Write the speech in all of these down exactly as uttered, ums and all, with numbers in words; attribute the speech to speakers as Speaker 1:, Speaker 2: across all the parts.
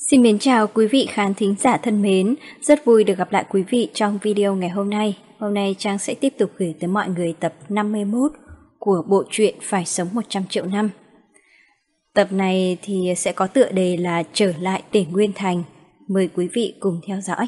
Speaker 1: Xin mến chào quý vị khán thính giả thân mến, rất vui được gặp lại quý vị trong video ngày hôm nay. Hôm nay Trang sẽ tiếp tục gửi tới mọi người tập năm mươi mốt của bộ truyện Phải sống một trăm triệu năm. Tập này thì sẽ có tựa đề là Trở lại Tể Nguyên Thành. Mời quý vị cùng theo dõi.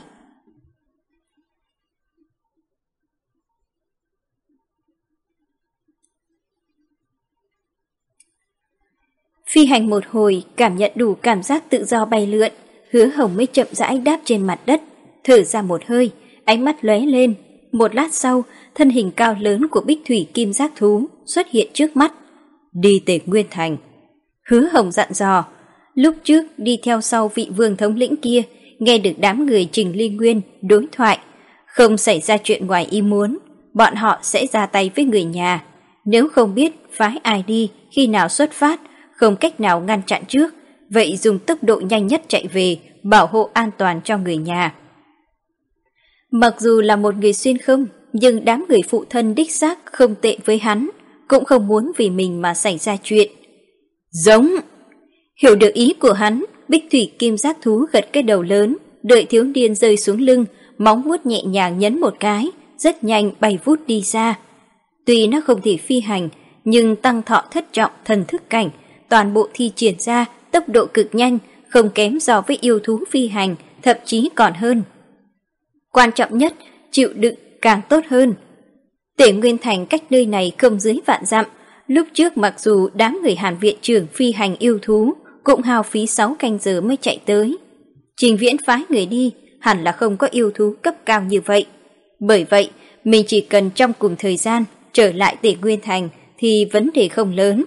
Speaker 1: Phi hành một hồi, cảm nhận đủ cảm giác tự do bay lượn, Hứa Hồng mới chậm rãi đáp trên mặt đất, thở ra một hơi, ánh mắt lóe lên. Một lát sau, thân hình cao lớn của Bích Thủy Kim Giác Thú xuất hiện trước mắt. Đi Tể Nguyên Thành. Hứa Hồng dặn dò, lúc trước đi theo sau vị vương thống lĩnh kia, nghe được đám người Trình Ly Nguyên đối thoại. Không xảy ra chuyện ngoài ý muốn, bọn họ sẽ ra tay với người nhà. Nếu không biết phái ai đi, khi nào xuất phát, không cách nào ngăn chặn trước, vậy dùng tốc độ nhanh nhất chạy về, bảo hộ an toàn cho người nhà. Mặc dù là một người xuyên không, nhưng đám người phụ thân đích xác không tệ với hắn, cũng không muốn vì mình mà xảy ra chuyện. Giống! Hiểu được ý của hắn, Bích Thủy Kim Giác Thú gật cái đầu lớn, đợi thiếu niên rơi xuống lưng, móng vuốt nhẹ nhàng nhấn một cái, rất nhanh bay vút đi xa. Tuy nó không thể phi hành, nhưng tăng thọ thất trọng thần thức cảnh, toàn bộ thi triển ra tốc độ cực nhanh, không kém so với yêu thú phi hành, thậm chí còn hơn. Quan trọng nhất, chịu đựng càng tốt hơn. Tể Nguyên Thành cách nơi này không dưới vạn dặm, lúc trước mặc dù đám người Hàn viện trưởng phi hành yêu thú cũng hao phí sáu canh giờ mới chạy tới. Trình Viễn phái người đi, hẳn là không có yêu thú cấp cao như vậy. Bởi vậy, mình chỉ cần trong cùng thời gian trở lại Tể Nguyên Thành thì vấn đề không lớn.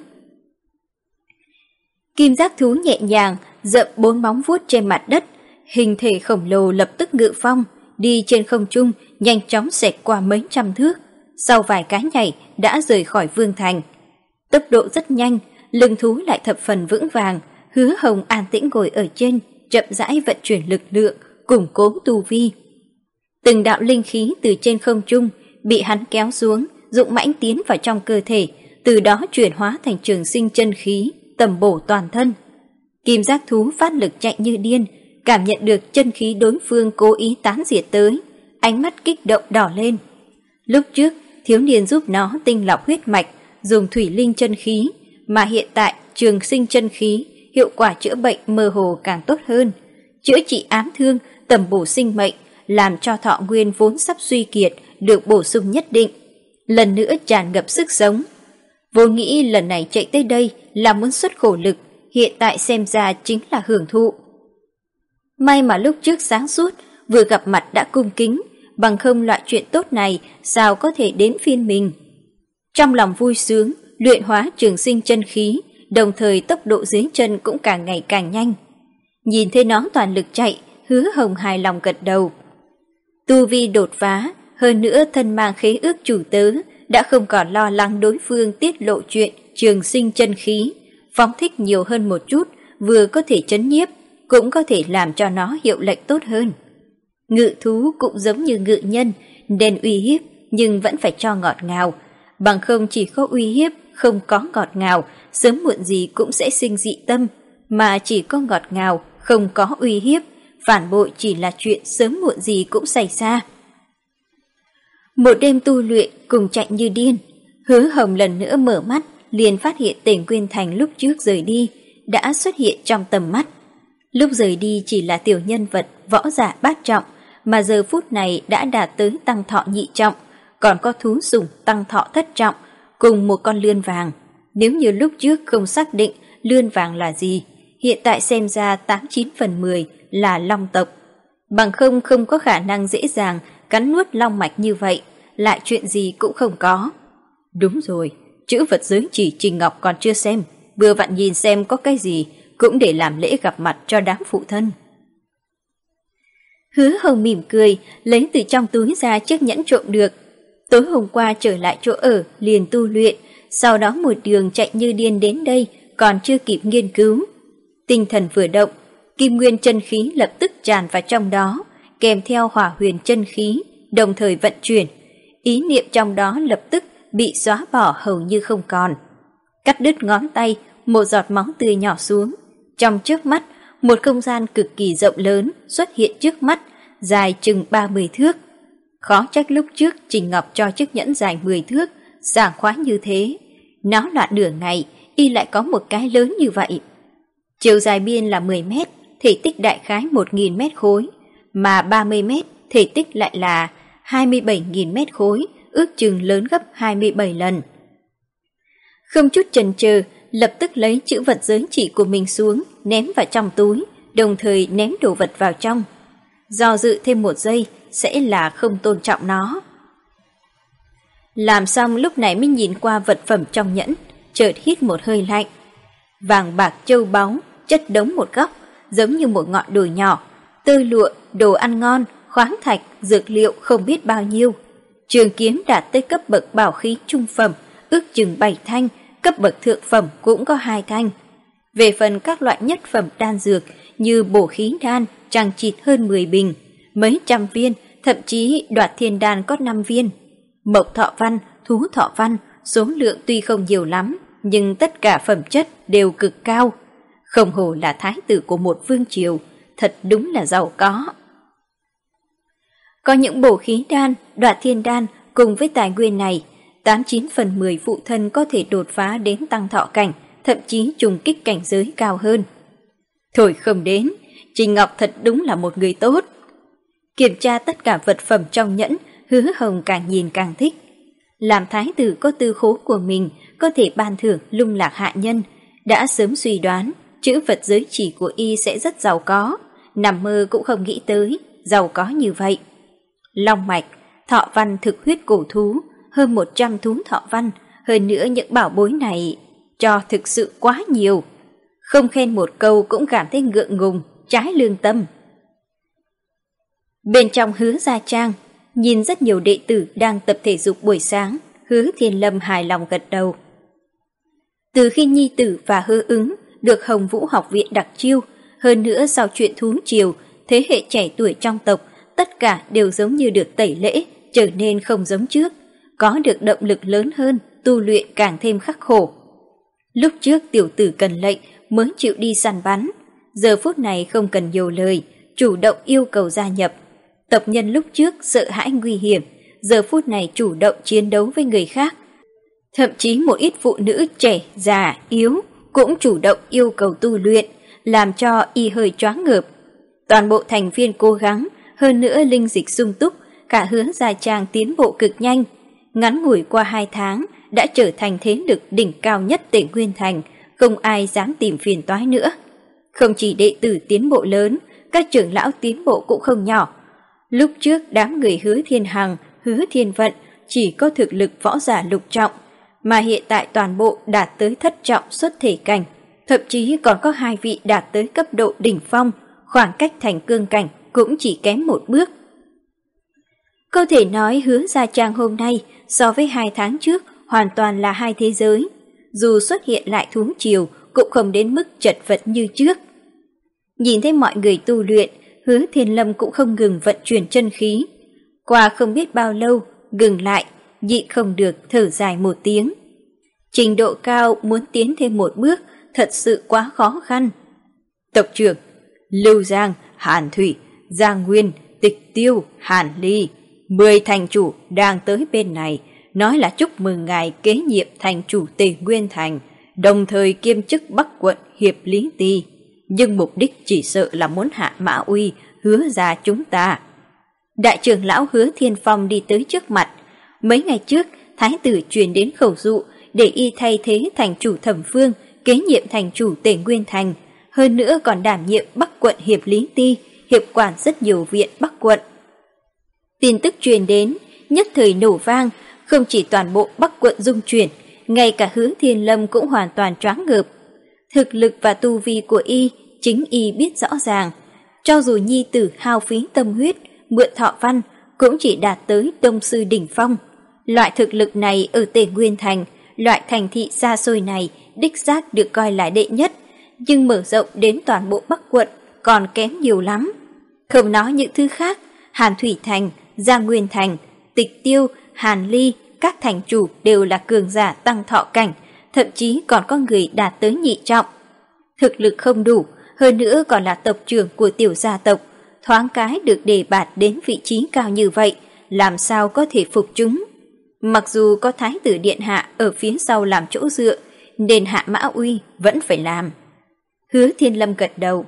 Speaker 1: Kim Giác Thú nhẹ nhàng dậm bốn móng vuốt trên mặt đất, hình thể khổng lồ lập tức ngự phong, đi trên không trung, nhanh chóng xẹt qua mấy trăm thước, sau vài cái nhảy đã rời khỏi vương thành. Tốc độ rất nhanh, lưng thú lại thập phần vững vàng. Hứa Hồng an tĩnh ngồi ở trên, chậm rãi vận chuyển lực lượng, củng cố tu vi. Từng đạo linh khí từ trên không trung bị hắn kéo xuống, dũng mãnh tiến vào trong cơ thể, từ đó chuyển hóa thành trường sinh chân khí, tầm bổ toàn thân. Kim Giác Thú phát lực chạy như điên, cảm nhận được chân khí đối phương cố ý tán diệt tới, ánh mắt kích động đỏ lên. Lúc trước, thiếu niên giúp nó tinh lọc huyết mạch, dùng thủy linh chân khí, mà hiện tại trường sinh chân khí, hiệu quả chữa bệnh mơ hồ càng tốt hơn, chữa trị ám thương, tầm bổ sinh mệnh, làm cho thọ nguyên vốn sắp suy kiệt được bổ sung nhất định, lần nữa tràn ngập sức sống. Vô nghĩ lần này chạy tới đây là muốn xuất khổ lực, hiện tại xem ra chính là hưởng thụ. May mà lúc trước sáng suốt, vừa gặp mặt đã cung kính, bằng không loại chuyện tốt này sao có thể đến phiên mình. Trong lòng vui sướng, luyện hóa trường sinh chân khí, đồng thời tốc độ dưới chân cũng càng ngày càng nhanh. Nhìn thấy nó toàn lực chạy, Hứa Hồng hài lòng gật đầu. Tu vi đột phá, hơn nữa thân mang khế ước chủ tớ, đã không còn lo lắng đối phương tiết lộ chuyện trường sinh chân khí, phóng thích nhiều hơn một chút, vừa có thể trấn nhiếp, cũng có thể làm cho nó hiệu lệnh tốt hơn. Ngự thú cũng giống như ngự nhân, nên uy hiếp nhưng vẫn phải cho ngọt ngào, bằng không chỉ có uy hiếp, không có ngọt ngào, sớm muộn gì cũng sẽ sinh dị tâm, mà chỉ có ngọt ngào, không có uy hiếp, phản bội chỉ là chuyện sớm muộn gì cũng xảy ra. Một đêm tu luyện cùng chạy như điên, Hứa Hồng lần nữa mở mắt, liền phát hiện Tể Nguyên Thành lúc trước rời đi đã xuất hiện trong tầm mắt. Lúc rời đi chỉ là tiểu nhân vật võ giả bát trọng, mà giờ phút này đã đạt tới tăng thọ nhị trọng, còn có thú sủng tăng thọ thất trọng, cùng một con lươn vàng. Nếu như lúc trước không xác định lươn vàng là gì, hiện tại xem ra tám chín phần mười là long tộc. Bằng không không có khả năng dễ dàng cắn nuốt long mạch như vậy, lại chuyện gì cũng không có. Đúng rồi, chữ vật giới chỉ Trình Ngọc còn chưa xem, vừa vặn nhìn xem có cái gì, cũng để làm lễ gặp mặt cho đám phụ thân. Hứa Hồng mỉm cười, lấy từ trong túi ra chiếc nhẫn trộm được. Tối hôm qua trở lại chỗ ở, liền tu luyện, sau đó một đường chạy như điên đến đây, còn chưa kịp nghiên cứu. Tinh thần vừa động, kim nguyên chân khí lập tức tràn vào trong đó, kèm theo hỏa huyền chân khí, đồng thời vận chuyển. Ý niệm trong đó lập tức bị xóa bỏ hầu như không còn. Cắt đứt ngón tay, một giọt máu tươi nhỏ xuống. Trong trước mắt, một không gian cực kỳ rộng lớn xuất hiện trước mắt, dài chừng ba mươi thước. Khó trách lúc trước Trình Ngọc cho chiếc nhẫn dài mười thước, sảng khoái như thế. Nó loạn nửa ngày, y lại có một cái lớn như vậy. Chiều dài biên là mười mét, thể tích đại khái một nghìn mét khối, mà ba mươi mét, thể tích lại là hai mươi bảy nghìn mét khối, ước chừng lớn gấp hai mươi bảy lần. Không chút chần chừ, lập tức lấy chữ vật giới chỉ của mình xuống, ném vào trong túi, đồng thời ném đồ vật vào trong. Do dự thêm một giây sẽ là không tôn trọng nó. Làm xong lúc này mới nhìn qua vật phẩm trong nhẫn, chợt hít một hơi lạnh. Vàng bạc châu báu chất đống một góc, giống như một ngọn đồi nhỏ, tơ lụa, đồ ăn ngon, khoáng thạch, dược liệu không biết bao nhiêu. Trường kiếm đạt tới cấp bậc bảo khí trung phẩm, ước chừng bảy thanh, cấp bậc thượng phẩm cũng có hai thanh. Về phần các loại nhất phẩm đan dược như bổ khí đan, chằng chịt hơn mười bình, mấy trăm viên, thậm chí đoạt thiên đan có năm viên. Mộc thọ văn, thú thọ văn, số lượng tuy không nhiều lắm, nhưng tất cả phẩm chất đều cực cao. Không hổ là thái tử của một vương triều, thật đúng là giàu có. Có những bổ khí đan, đoạt thiên đan cùng với tài nguyên này, tám chín phần mười phụ thân có thể đột phá đến tăng thọ cảnh, thậm chí trùng kích cảnh giới cao hơn. Thôi không đến, Trình Ngọc thật đúng là một người tốt. Kiểm tra tất cả vật phẩm trong nhẫn, Hứa Hồng càng nhìn càng thích. Làm thái tử có tư khố của mình, có thể ban thưởng lung lạc hạ nhân, đã sớm suy đoán chữ vật giới chỉ của y sẽ rất giàu có, nằm mơ cũng không nghĩ tới giàu có như vậy. Long mạch, thọ văn thực huyết cổ thú, hơn một trăm thú thọ văn, hơn nữa những bảo bối này cho thực sự quá nhiều. Không khen một câu cũng cảm thấy ngượng ngùng, trái lương tâm. Bên trong Hứa gia trang, nhìn rất nhiều đệ tử đang tập thể dục buổi sáng, Hứa Thiên Lâm hài lòng gật đầu. Từ khi nhi tử và Hứa Ứng được Hồng Vũ học viện đặc chiêu, hơn nữa sau chuyện thú triều, thế hệ trẻ tuổi trong tộc tất cả đều giống như được tẩy lễ, trở nên không giống trước, có được động lực lớn hơn, tu luyện càng thêm khắc khổ. Lúc trước tiểu tử cần lệnh mới chịu đi săn bắn, giờ phút này không cần nhiều lời, chủ động yêu cầu gia nhập. Tộc nhân lúc trước sợ hãi nguy hiểm, giờ phút này chủ động chiến đấu với người khác. Thậm chí một ít phụ nữ trẻ, già, yếu cũng chủ động yêu cầu tu luyện, làm cho y hơi choáng ngợp. Toàn bộ thành viên cố gắng, hơn nữa linh dịch sung túc, cả Hứa gia trang tiến bộ cực nhanh. Ngắn ngủi qua hai tháng đã trở thành thế lực đỉnh cao nhất tỉnh Nguyên Thành, không ai dám tìm phiền toái nữa. Không chỉ đệ tử tiến bộ lớn, các trưởng lão tiến bộ cũng không nhỏ. Lúc trước đám người Hứa Thiên Hằng, Hứa Thiên Vận chỉ có thực lực võ giả lục trọng, mà hiện tại toàn bộ đạt tới thất trọng xuất thể cảnh, thậm chí còn có hai vị đạt tới cấp độ đỉnh phong, khoảng cách thành cương cảnh cũng chỉ kém một bước. Có thể nói Hứa gia trang hôm nay so với hai tháng trước hoàn toàn là hai thế giới, dù xuất hiện lại thú triều cũng không đến mức chật vật như trước. Nhìn thấy mọi người tu luyện, Hứa Thiên Lâm cũng không ngừng vận chuyển chân khí. Qua không biết bao lâu, ngừng lại, nhịn không được thở dài một tiếng. Trình độ cao muốn tiến thêm một bước thật sự quá khó khăn. Tộc trưởng, Lưu Giang, Hàn Thủy, Giang Nguyên, Tịch Tiêu, Hàn Ly, mười thành chủ đang tới bên này, nói là chúc mừng ngài kế nhiệm thành chủ Tề Nguyên Thành, đồng thời kiêm chức Bắc quận Hiệp Lý Ti. Nhưng mục đích chỉ sợ là muốn hạ Mã Uy, Hứa gia chúng ta. Đại trưởng lão Hứa Thiên Phong đi tới trước mặt. Mấy ngày trước, thái tử truyền đến khẩu dụ để y thay thế thành chủ Thẩm Phương, kế nhiệm thành chủ Tề Nguyên Thành, hơn nữa còn đảm nhiệm Bắc quận Hiệp Lý Ti, hiệp quản rất nhiều viện Bắc quận. Tin tức truyền đến, nhất thời nổ vang, không chỉ toàn bộ Bắc quận rung chuyển, ngay cả Hứa Thiên Lâm cũng hoàn toàn choáng ngợp. Thực lực và tu vi của y, chính y biết rõ ràng. Cho dù nhi tử hao phí tâm huyết, mượn thọ văn, cũng chỉ đạt tới tông sư đỉnh phong. Loại thực lực này ở Tề Nguyên Thành, loại thành thị xa xôi này, đích xác được coi là đệ nhất, nhưng mở rộng đến toàn bộ Bắc quận còn kém nhiều lắm. Không nói những thứ khác, Hàn Thủy Thành, Giang Nguyên Thành, Tịch Tiêu, Hàn Ly, các thành chủ đều là cường giả tăng thọ cảnh, thậm chí còn có người đạt tới nhị trọng. Thực lực không đủ, hơn nữa còn là tộc trưởng của tiểu gia tộc, thoáng cái được đề bạt đến vị trí cao như vậy, làm sao có thể phục chúng. Mặc dù có thái tử điện hạ ở phía sau làm chỗ dựa, nên Hạ Mã Uy vẫn phải làm. Hứa Thiên Lâm gật đầu.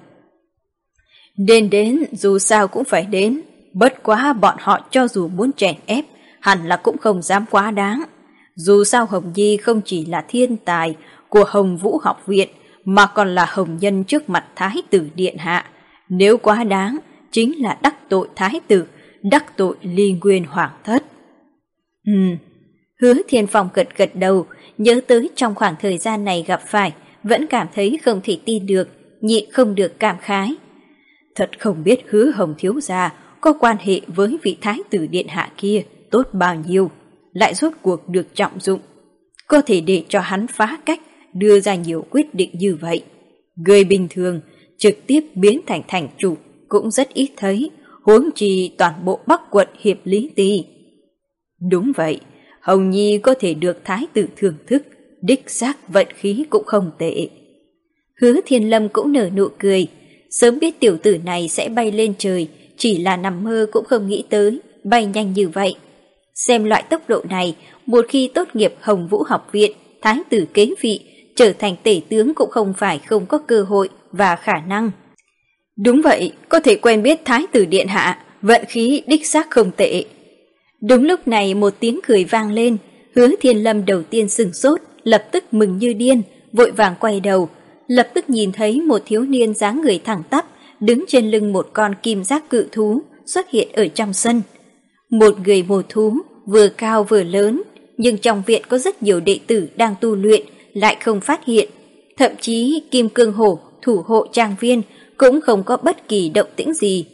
Speaker 1: Nên đến, dù sao cũng phải đến, bất quá bọn họ cho dù muốn chèn ép, hẳn là cũng không dám quá đáng. Dù sao Hồng Nhi không chỉ là thiên tài của Hồng Vũ học viện, mà còn là hồng nhân trước mặt thái tử điện hạ. Nếu quá đáng, chính là đắc tội thái tử, đắc tội Ly Nguyên hoàng thất. Ừ, Hứa Thiên Phong gật gật đầu, nhớ tới trong khoảng thời gian này gặp phải, vẫn cảm thấy không thể tin được, nhịn không được cảm khái. Thật không biết Hứa Hồng thiếu gia có quan hệ với vị thái tử điện hạ kia tốt bao nhiêu, lại rốt cuộc được trọng dụng, có thể để cho hắn phá cách đưa ra nhiều quyết định như vậy. Người bình thường trực tiếp biến thành thành chủ cũng rất ít thấy, huống chi toàn bộ Bắc quận Hiệp Lý Ti. Đúng vậy, Hồng Nhi có thể được thái tử thưởng thức, đích xác vận khí cũng không tệ. Hứa Thiên Lâm cũng nở nụ cười, sớm biết tiểu tử này sẽ bay lên trời, chỉ là nằm mơ cũng không nghĩ tới, bay nhanh như vậy. Xem loại tốc độ này, một khi tốt nghiệp Hồng Vũ học viện, thái tử kế vị, trở thành tể tướng cũng không phải không có cơ hội và khả năng. Đúng vậy, có thể quen biết thái tử điện hạ, vận khí đích xác không tệ. Đúng lúc này một tiếng cười vang lên, Hứa Thiên Lâm đầu tiên sửng sốt, lập tức mừng như điên, vội vàng quay đầu, lập tức nhìn thấy một thiếu niên dáng người thẳng tắp, đứng trên lưng một con kim giác cự thú, xuất hiện ở trong sân. Một người mồ thú, vừa cao vừa lớn, nhưng trong viện có rất nhiều đệ tử đang tu luyện, lại không phát hiện. Thậm chí Kim Cương Hổ, thủ hộ trang viên, cũng không có bất kỳ động tĩnh gì.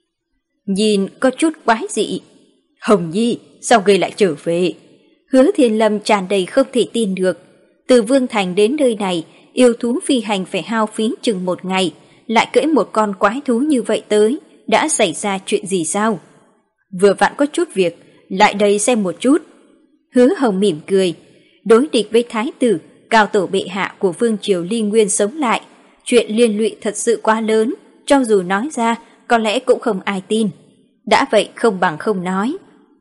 Speaker 1: Nhìn có chút quái dị. Hồng Nhi, sao ngươi lại trở về? Hứa Thiên Lâm tràn đầy không thể tin được. Từ Vương Thành đến nơi này, yêu thú phi hành phải hao phí chừng một ngày, lại cưỡi một con quái thú như vậy tới, đã xảy ra chuyện gì sao? Vừa vặn có chút việc, lại đây xem một chút. Hứa Hồng mỉm cười, đối địch với thái tử, cao tổ bệ hạ của vương triều Ly Nguyên sống lại, chuyện liên lụy thật sự quá lớn, cho dù nói ra, có lẽ cũng không ai tin. Đã vậy không bằng không nói.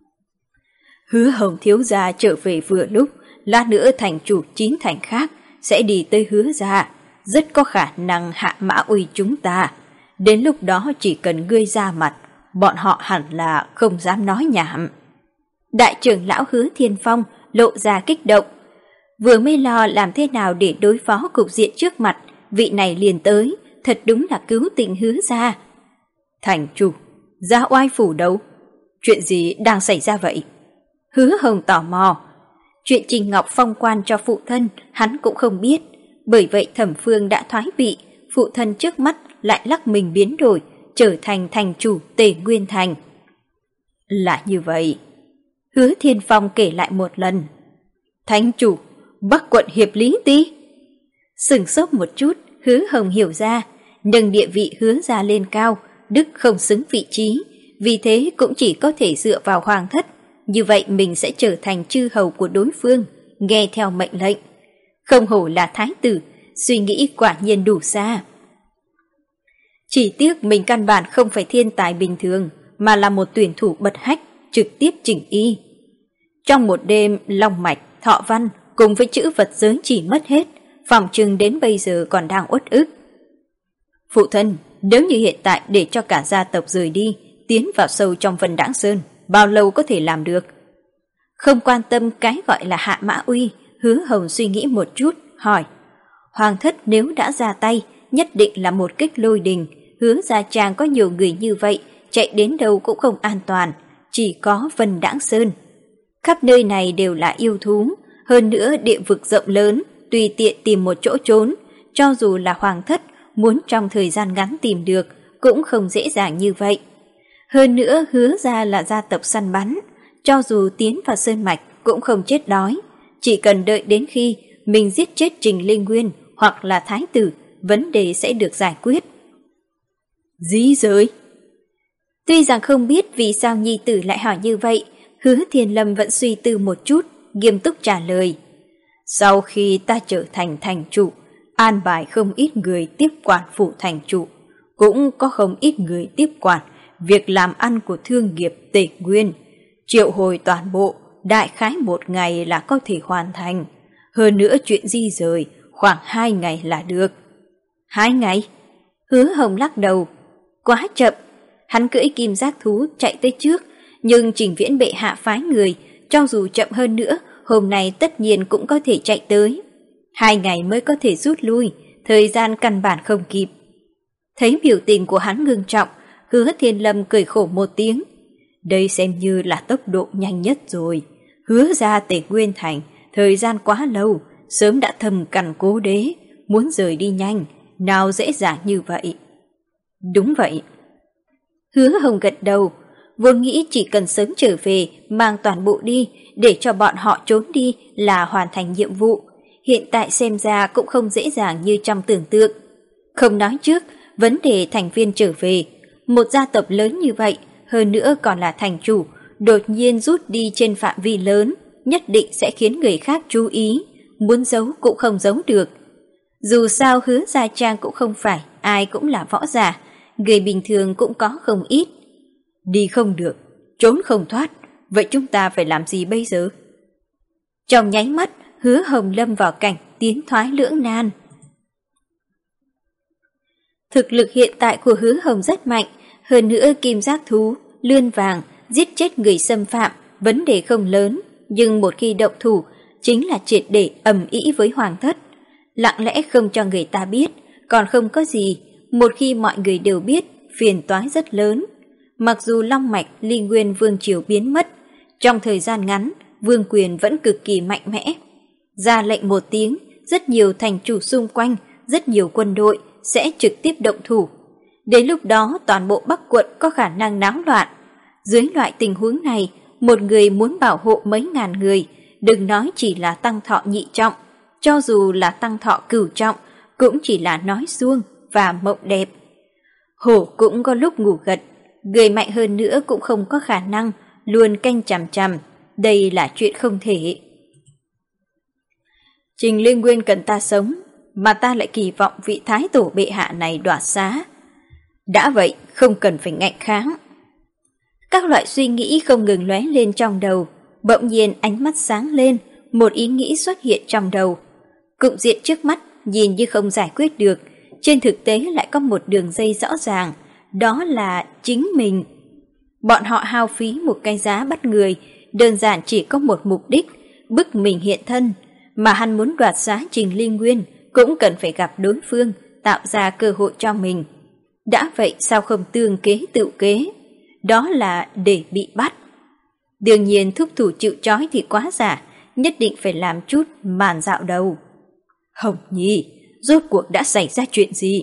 Speaker 1: Hứa Hồng thiếu gia trở về vừa lúc, lát nữa thành chủ chín thành khác sẽ đi tới Hứa gia, rất có khả năng Hạ Mã Uy chúng ta. Đến lúc đó chỉ cần ngươi ra mặt, bọn họ hẳn là không dám nói nhảm. Đại trưởng lão Hứa Thiên Phong lộ ra kích động, vừa mới lo làm thế nào để đối phó cục diện trước mặt, vị này liền tới, thật đúng là cứu tình Hứa gia. Thành chủ, Gia Oai phủ đâu? Chuyện gì đang xảy ra vậy? Hứa Hồng tò mò. Chuyện Trình Ngọc phong quan cho phụ thân hắn cũng không biết, bởi vậy Thẩm Phương đã thoái vị, phụ thân trước mắt lại lắc mình biến đổi, trở thành thành chủ Tề Nguyên Thành. Là như vậy. Hứa Thiên Phong kể lại một lần. Thành chủ, Bắc quận Hiệp Lý Ti. Sửng sốt một chút, Hứa Hồng hiểu ra, nâng địa vị Hứa gia lên cao, đức không xứng vị trí, vì thế cũng chỉ có thể dựa vào hoàng thất, như vậy mình sẽ trở thành chư hầu của đối phương, nghe theo mệnh lệnh. Không hổ là thái tử, suy nghĩ quả nhiên đủ xa. Chỉ tiếc mình căn bản không phải thiên tài bình thường, mà là một tuyển thủ bật hách, trực tiếp chỉnh y. Trong một đêm, long mạch, thọ văn cùng với chữ vật giới chỉ mất hết, phòng trừng đến bây giờ còn đang uất ức. Phụ thân, nếu như hiện tại để cho cả gia tộc rời đi, tiến vào sâu trong Vân Đãng Sơn, bao lâu có thể làm được? Không quan tâm cái gọi là Hạ Mã Uy, Hứa Hồng suy nghĩ một chút, hỏi. Hoàng thất nếu đã ra tay, nhất định là một kích lôi đình, Hứa gia trang có nhiều người như vậy, chạy đến đâu cũng không an toàn, chỉ có Vân Đãng Sơn. Khắp nơi này đều là yêu thú, hơn nữa địa vực rộng lớn, tùy tiện tìm một chỗ trốn, cho dù là hoàng thất muốn trong thời gian ngắn tìm được, cũng không dễ dàng như vậy. Hơn nữa Hứa gia là gia tộc săn bắn, cho dù tiến vào sơn mạch cũng không chết đói, chỉ cần đợi đến khi mình giết chết Trình Linh Nguyên hoặc là thái tử, vấn đề sẽ được giải quyết. Dí giới. Tuy rằng không biết vì sao nhi tử lại hỏi như vậy, Hứa Thiên Lâm vẫn suy tư một chút, nghiêm túc trả lời. Sau khi ta trở thành thành chủ, an bài không ít người tiếp quản phủ thành chủ, cũng có không ít người tiếp quản việc làm ăn của thương nghiệp Tề Nguyên. Triệu hồi toàn bộ, đại khái một ngày là có thể hoàn thành. Hơn nữa chuyện di rời, khoảng hai ngày là được. Hai ngày? Hứa Hồng lắc đầu. Quá chậm. Hắn cưỡi kim giác thú chạy tới trước, nhưng Trình Viễn bệ hạ phái người, cho dù chậm hơn nữa, hôm nay tất nhiên cũng có thể chạy tới. Hai ngày mới có thể rút lui, thời gian căn bản không kịp. Thấy biểu tình của hắn ngưng trọng, Hứa Thiên Lâm cười khổ một tiếng. Đây xem như là tốc độ nhanh nhất rồi. Hứa ra Tề Nguyên Thành, thời gian quá lâu, sớm đã thầm cằn cố đế, muốn rời đi nhanh, nào dễ dàng như vậy. Đúng vậy. Hứa Hồng gật đầu, vốn nghĩ chỉ cần sớm trở về, mang toàn bộ đi, để cho bọn họ trốn đi là hoàn thành nhiệm vụ. Hiện tại xem ra cũng không dễ dàng như trong tưởng tượng. Không nói trước, vấn đề thành viên trở về, một gia tộc lớn như vậy, hơn nữa còn là thành chủ, đột nhiên rút đi trên phạm vi lớn, nhất định sẽ khiến người khác chú ý, muốn giấu cũng không giấu được. Dù sao Hứa Gia Trang cũng không phải ai cũng là võ giả, người bình thường cũng có không ít. Đi không được, trốn không thoát, vậy chúng ta phải làm gì bây giờ? Trong nháy mắt, Hứa Hồng lâm vào cảnh tiến thoái lưỡng nan. Thực lực hiện tại của Hứa Hồng rất mạnh, hơn nữa kim giác thú, lươn vàng, giết chết người xâm phạm, vấn đề không lớn, nhưng một khi động thủ, chính là triệt để ầm ĩ với hoàng thất. Lặng lẽ không cho người ta biết, còn không có gì, một khi mọi người đều biết, phiền toái rất lớn. Mặc dù long mạch Ly Nguyên Vương Triều biến mất, trong thời gian ngắn, vương quyền vẫn cực kỳ mạnh mẽ. Ra lệnh một tiếng, rất nhiều thành chủ xung quanh, rất nhiều quân đội sẽ trực tiếp động thủ. Đến lúc đó toàn bộ Bắc quận có khả năng náo loạn. Dưới loại tình huống này, một người muốn bảo hộ mấy ngàn người, đừng nói chỉ là tăng thọ nhị trọng, cho dù là tăng thọ cửu trọng, cũng chỉ là nói suông và mộng đẹp. Hổ cũng có lúc ngủ gật, người mạnh hơn nữa cũng không có khả năng luôn canh chằm chằm, đây là chuyện không thể. Trình Liên Nguyên cần ta sống, mà ta lại kỳ vọng vị thái tổ bệ hạ này đoạt xá. Đã vậy, không cần phải ngạnh kháng. Các loại suy nghĩ không ngừng lóe lên trong đầu, bỗng nhiên ánh mắt sáng lên, một ý nghĩ xuất hiện trong đầu. Cụm diện trước mắt nhìn như không giải quyết được, trên thực tế lại có một đường dây rõ ràng, đó là chính mình. Bọn họ hao phí một cái giá bắt người, đơn giản chỉ có một mục đích, bức mình hiện thân, mà hắn muốn đoạt xá Trình Ly Nguyên cũng cần phải gặp đối phương, tạo ra cơ hội cho mình. Đã vậy sao không tương kế tự kế, đó là để bị bắt. Đương nhiên thúc thủ chịu trói thì quá giả, nhất định phải làm chút màn dạo đầu. Hồng Nhi, rốt cuộc đã xảy ra chuyện gì?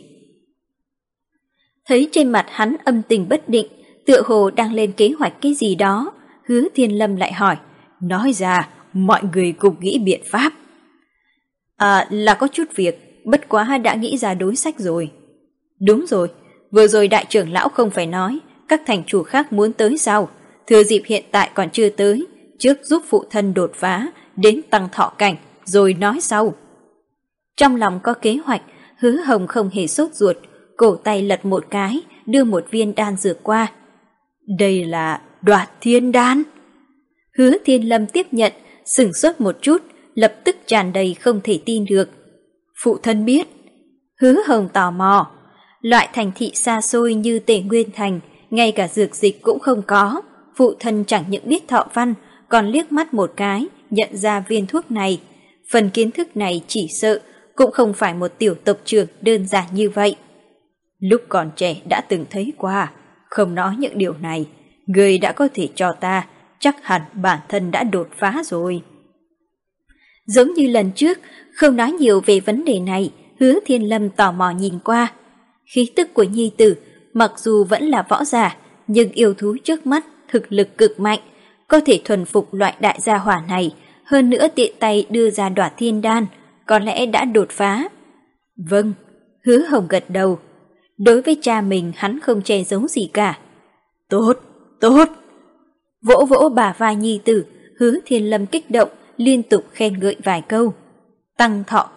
Speaker 1: Thấy trên mặt hắn âm tình bất định, tựa hồ đang lên kế hoạch cái gì đó, Hứa Thiên Lâm lại hỏi, nói ra mọi người cùng nghĩ biện pháp. À, là có chút việc, bất quá đã nghĩ ra đối sách rồi. Đúng rồi, vừa rồi đại trưởng lão không phải nói các thành chủ khác muốn tới sao? Thừa dịp hiện tại còn chưa tới, trước giúp phụ thân đột phá, đến tăng thọ cảnh, rồi nói sau. Trong lòng có kế hoạch, Hứa Hồng không hề sốt ruột, cổ tay lật một cái, đưa một viên đan dược qua. Đây là Đoạt Thiên Đan. Hứa Thiên Lâm tiếp nhận, sửng sốt một chút, lập tức tràn đầy không thể tin được. Phụ thân biết. Hứa Hồng tò mò. Loại thành thị xa xôi như Tề Nguyên Thành, ngay cả dược dịch cũng không có. Phụ thân chẳng những biết thọ văn, còn liếc mắt một cái, nhận ra viên thuốc này. Phần kiến thức này chỉ sợ cũng không phải một tiểu tộc trưởng đơn giản như vậy. Lúc còn trẻ đã từng thấy qua, không nói những điều này, người đã có thể cho ta, chắc hẳn bản thân đã đột phá rồi. Giống như lần trước, không nói nhiều về vấn đề này, Hứa Thiên Lâm tò mò nhìn qua. Khí tức của nhi tử, mặc dù vẫn là võ giả, nhưng yêu thú trước mắt thực lực cực mạnh, có thể thuần phục loại đại gia hỏa này, hơn nữa tiện tay đưa ra Đoạt Thiên Đan, có lẽ đã đột phá. Vâng, Hứa Hồng gật đầu. Đối với cha mình hắn không che giấu gì cả. Tốt, tốt. Vỗ vỗ bả vai nhi tử, Hứa Thiên Lâm kích động, liên tục khen ngợi vài câu. Tăng thọ cảnh,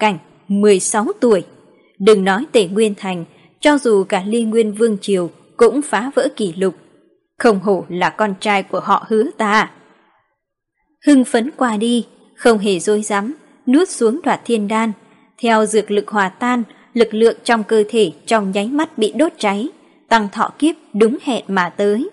Speaker 1: mười sáu tuổi. Đừng nói Tề Nguyên Thành, cho dù cả Ly Nguyên Vương Triều cũng phá vỡ kỷ lục. Không hổ là con trai của họ Hứa ta. Hưng phấn qua đi, không hề dối dám, nuốt xuống Đoạt Thiên Đan. Theo dược lực hòa tan, lực lượng trong cơ thể trong nháy mắt bị đốt cháy, tăng thọ kiếp đúng hẹn mà tới.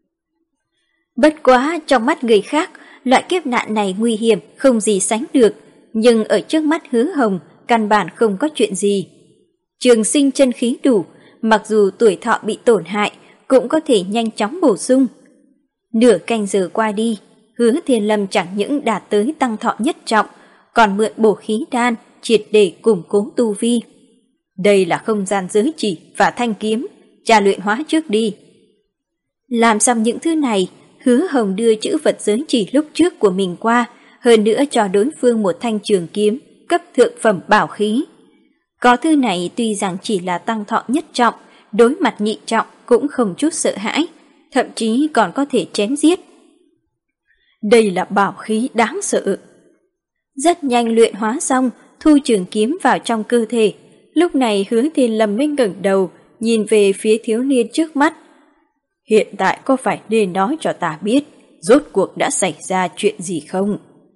Speaker 1: Bất quá trong mắt người khác, loại kiếp nạn này nguy hiểm không gì sánh được, nhưng ở trước mắt Hứa Hồng căn bản không có chuyện gì. Trường sinh chân khí đủ, mặc dù tuổi thọ bị tổn hại cũng có thể nhanh chóng bổ sung. Nửa canh giờ qua đi, Hứa Thiên Lâm chẳng những đạt tới tăng thọ nhất trọng, còn mượn bổ khí đan triệt để củng cố tu vi. Đây là không gian giới chỉ và thanh kiếm, cha luyện hóa trước đi. Làm xong những thứ này, Hứa Hồng đưa chữ vật giới chỉ lúc trước của mình qua, hơn nữa cho đối phương một thanh trường kiếm cấp thượng phẩm bảo khí. Có thứ này tuy rằng chỉ là tăng thọ nhất trọng, đối mặt nhị trọng cũng không chút sợ hãi, thậm chí còn có thể chém giết. Đây là bảo khí đáng sợ. Rất nhanh luyện hóa xong, thu trường kiếm vào trong cơ thể. Lúc này Hứa Thiên Lâm mới ngẩng đầu, nhìn về phía thiếu niên trước mắt. Hiện tại có phải nên nói cho ta biết, rốt cuộc đã xảy ra chuyện gì không?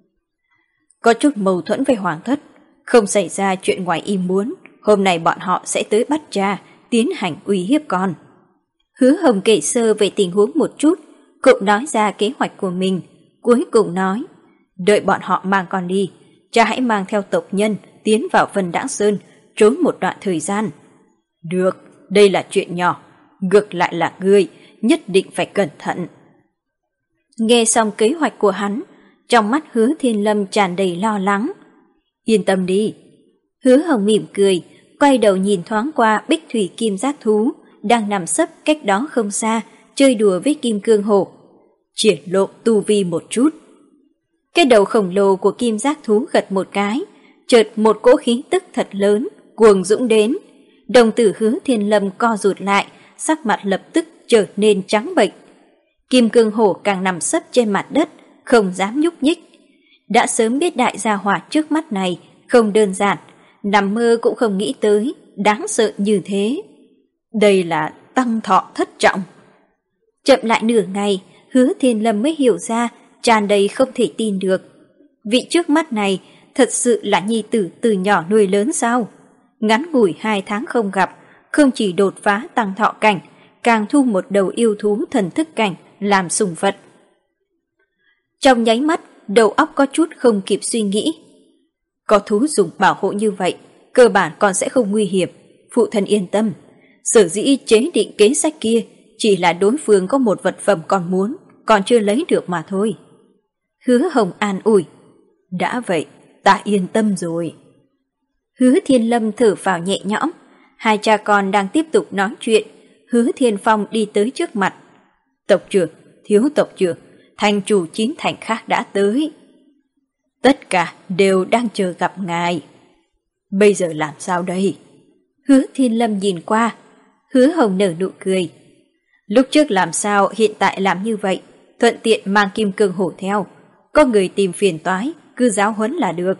Speaker 1: Có chút mâu thuẫn với Hoàng thất, không xảy ra chuyện ngoài ý muốn, hôm nay bọn họ sẽ tới bắt cha, tiến hành uy hiếp con. Hứa Hồng kể sơ về tình huống một chút, cũng nói ra kế hoạch của mình, cuối cùng nói, đợi bọn họ mang con đi, cha hãy mang theo tộc nhân tiến vào Vân Đãng Sơn, trốn một đoạn thời gian. Được, đây là chuyện nhỏ, ngược lại là ngươi, nhất định phải cẩn thận. Nghe xong kế hoạch của hắn, trong mắt Hứa Thiên Lâm tràn đầy lo lắng. Yên tâm đi. Hứa Hồng mỉm cười, quay đầu nhìn thoáng qua bích thủy kim giác thú, đang nằm sấp cách đó không xa, chơi đùa với kim cương hổ. Triển lộ tu vi một chút. Cái đầu khổng lồ của kim giác thú gật một cái, chợt một cỗ khí tức thật lớn, cuồng dũng đến. Đồng tử Hứa Thiên Lâm co rụt lại, sắc mặt lập tức trở nên trắng bệch. Kim cương hổ càng nằm sấp trên mặt đất, không dám nhúc nhích. Đã sớm biết đại gia hỏa trước mắt này không đơn giản, nằm mơ cũng không nghĩ tới, đáng sợ như thế. Đây là tăng thọ thất trọng. Chậm lại nửa ngày, Hứa Thiên Lâm mới hiểu ra, tràn đầy không thể tin được. Vị trước mắt này thật sự là nhi tử từ nhỏ nuôi lớn sao? Ngắn ngủi hai tháng không gặp, không chỉ đột phá tăng thọ cảnh, càng thu một đầu yêu thú thần thức cảnh làm sủng vật. Trong nháy mắt, đầu óc có chút không kịp suy nghĩ. Có thú dùng bảo hộ như vậy, cơ bản còn sẽ không nguy hiểm, phụ thân yên tâm. Sở dĩ chế định kế sách kia chỉ là đối phương có một vật phẩm còn muốn, còn chưa lấy được mà thôi. Hứa Hồng an ủi. Đã vậy, ta yên tâm rồi. Hứa Thiên Lâm thở vào nhẹ nhõm, hai cha con đang tiếp tục nói chuyện. Hứa Thiên Phong đi tới trước mặt. Tộc trưởng, thiếu tộc trưởng, thành chủ chín thành khác đã tới. Tất cả đều đang chờ gặp ngài. Bây giờ làm sao đây? Hứa Thiên Lâm nhìn qua. Hứa Hồng nở nụ cười. Lúc trước làm sao hiện tại làm như vậy, thuận tiện mang kim cương hổ theo. Có người tìm phiền toái, cứ giáo huấn là được.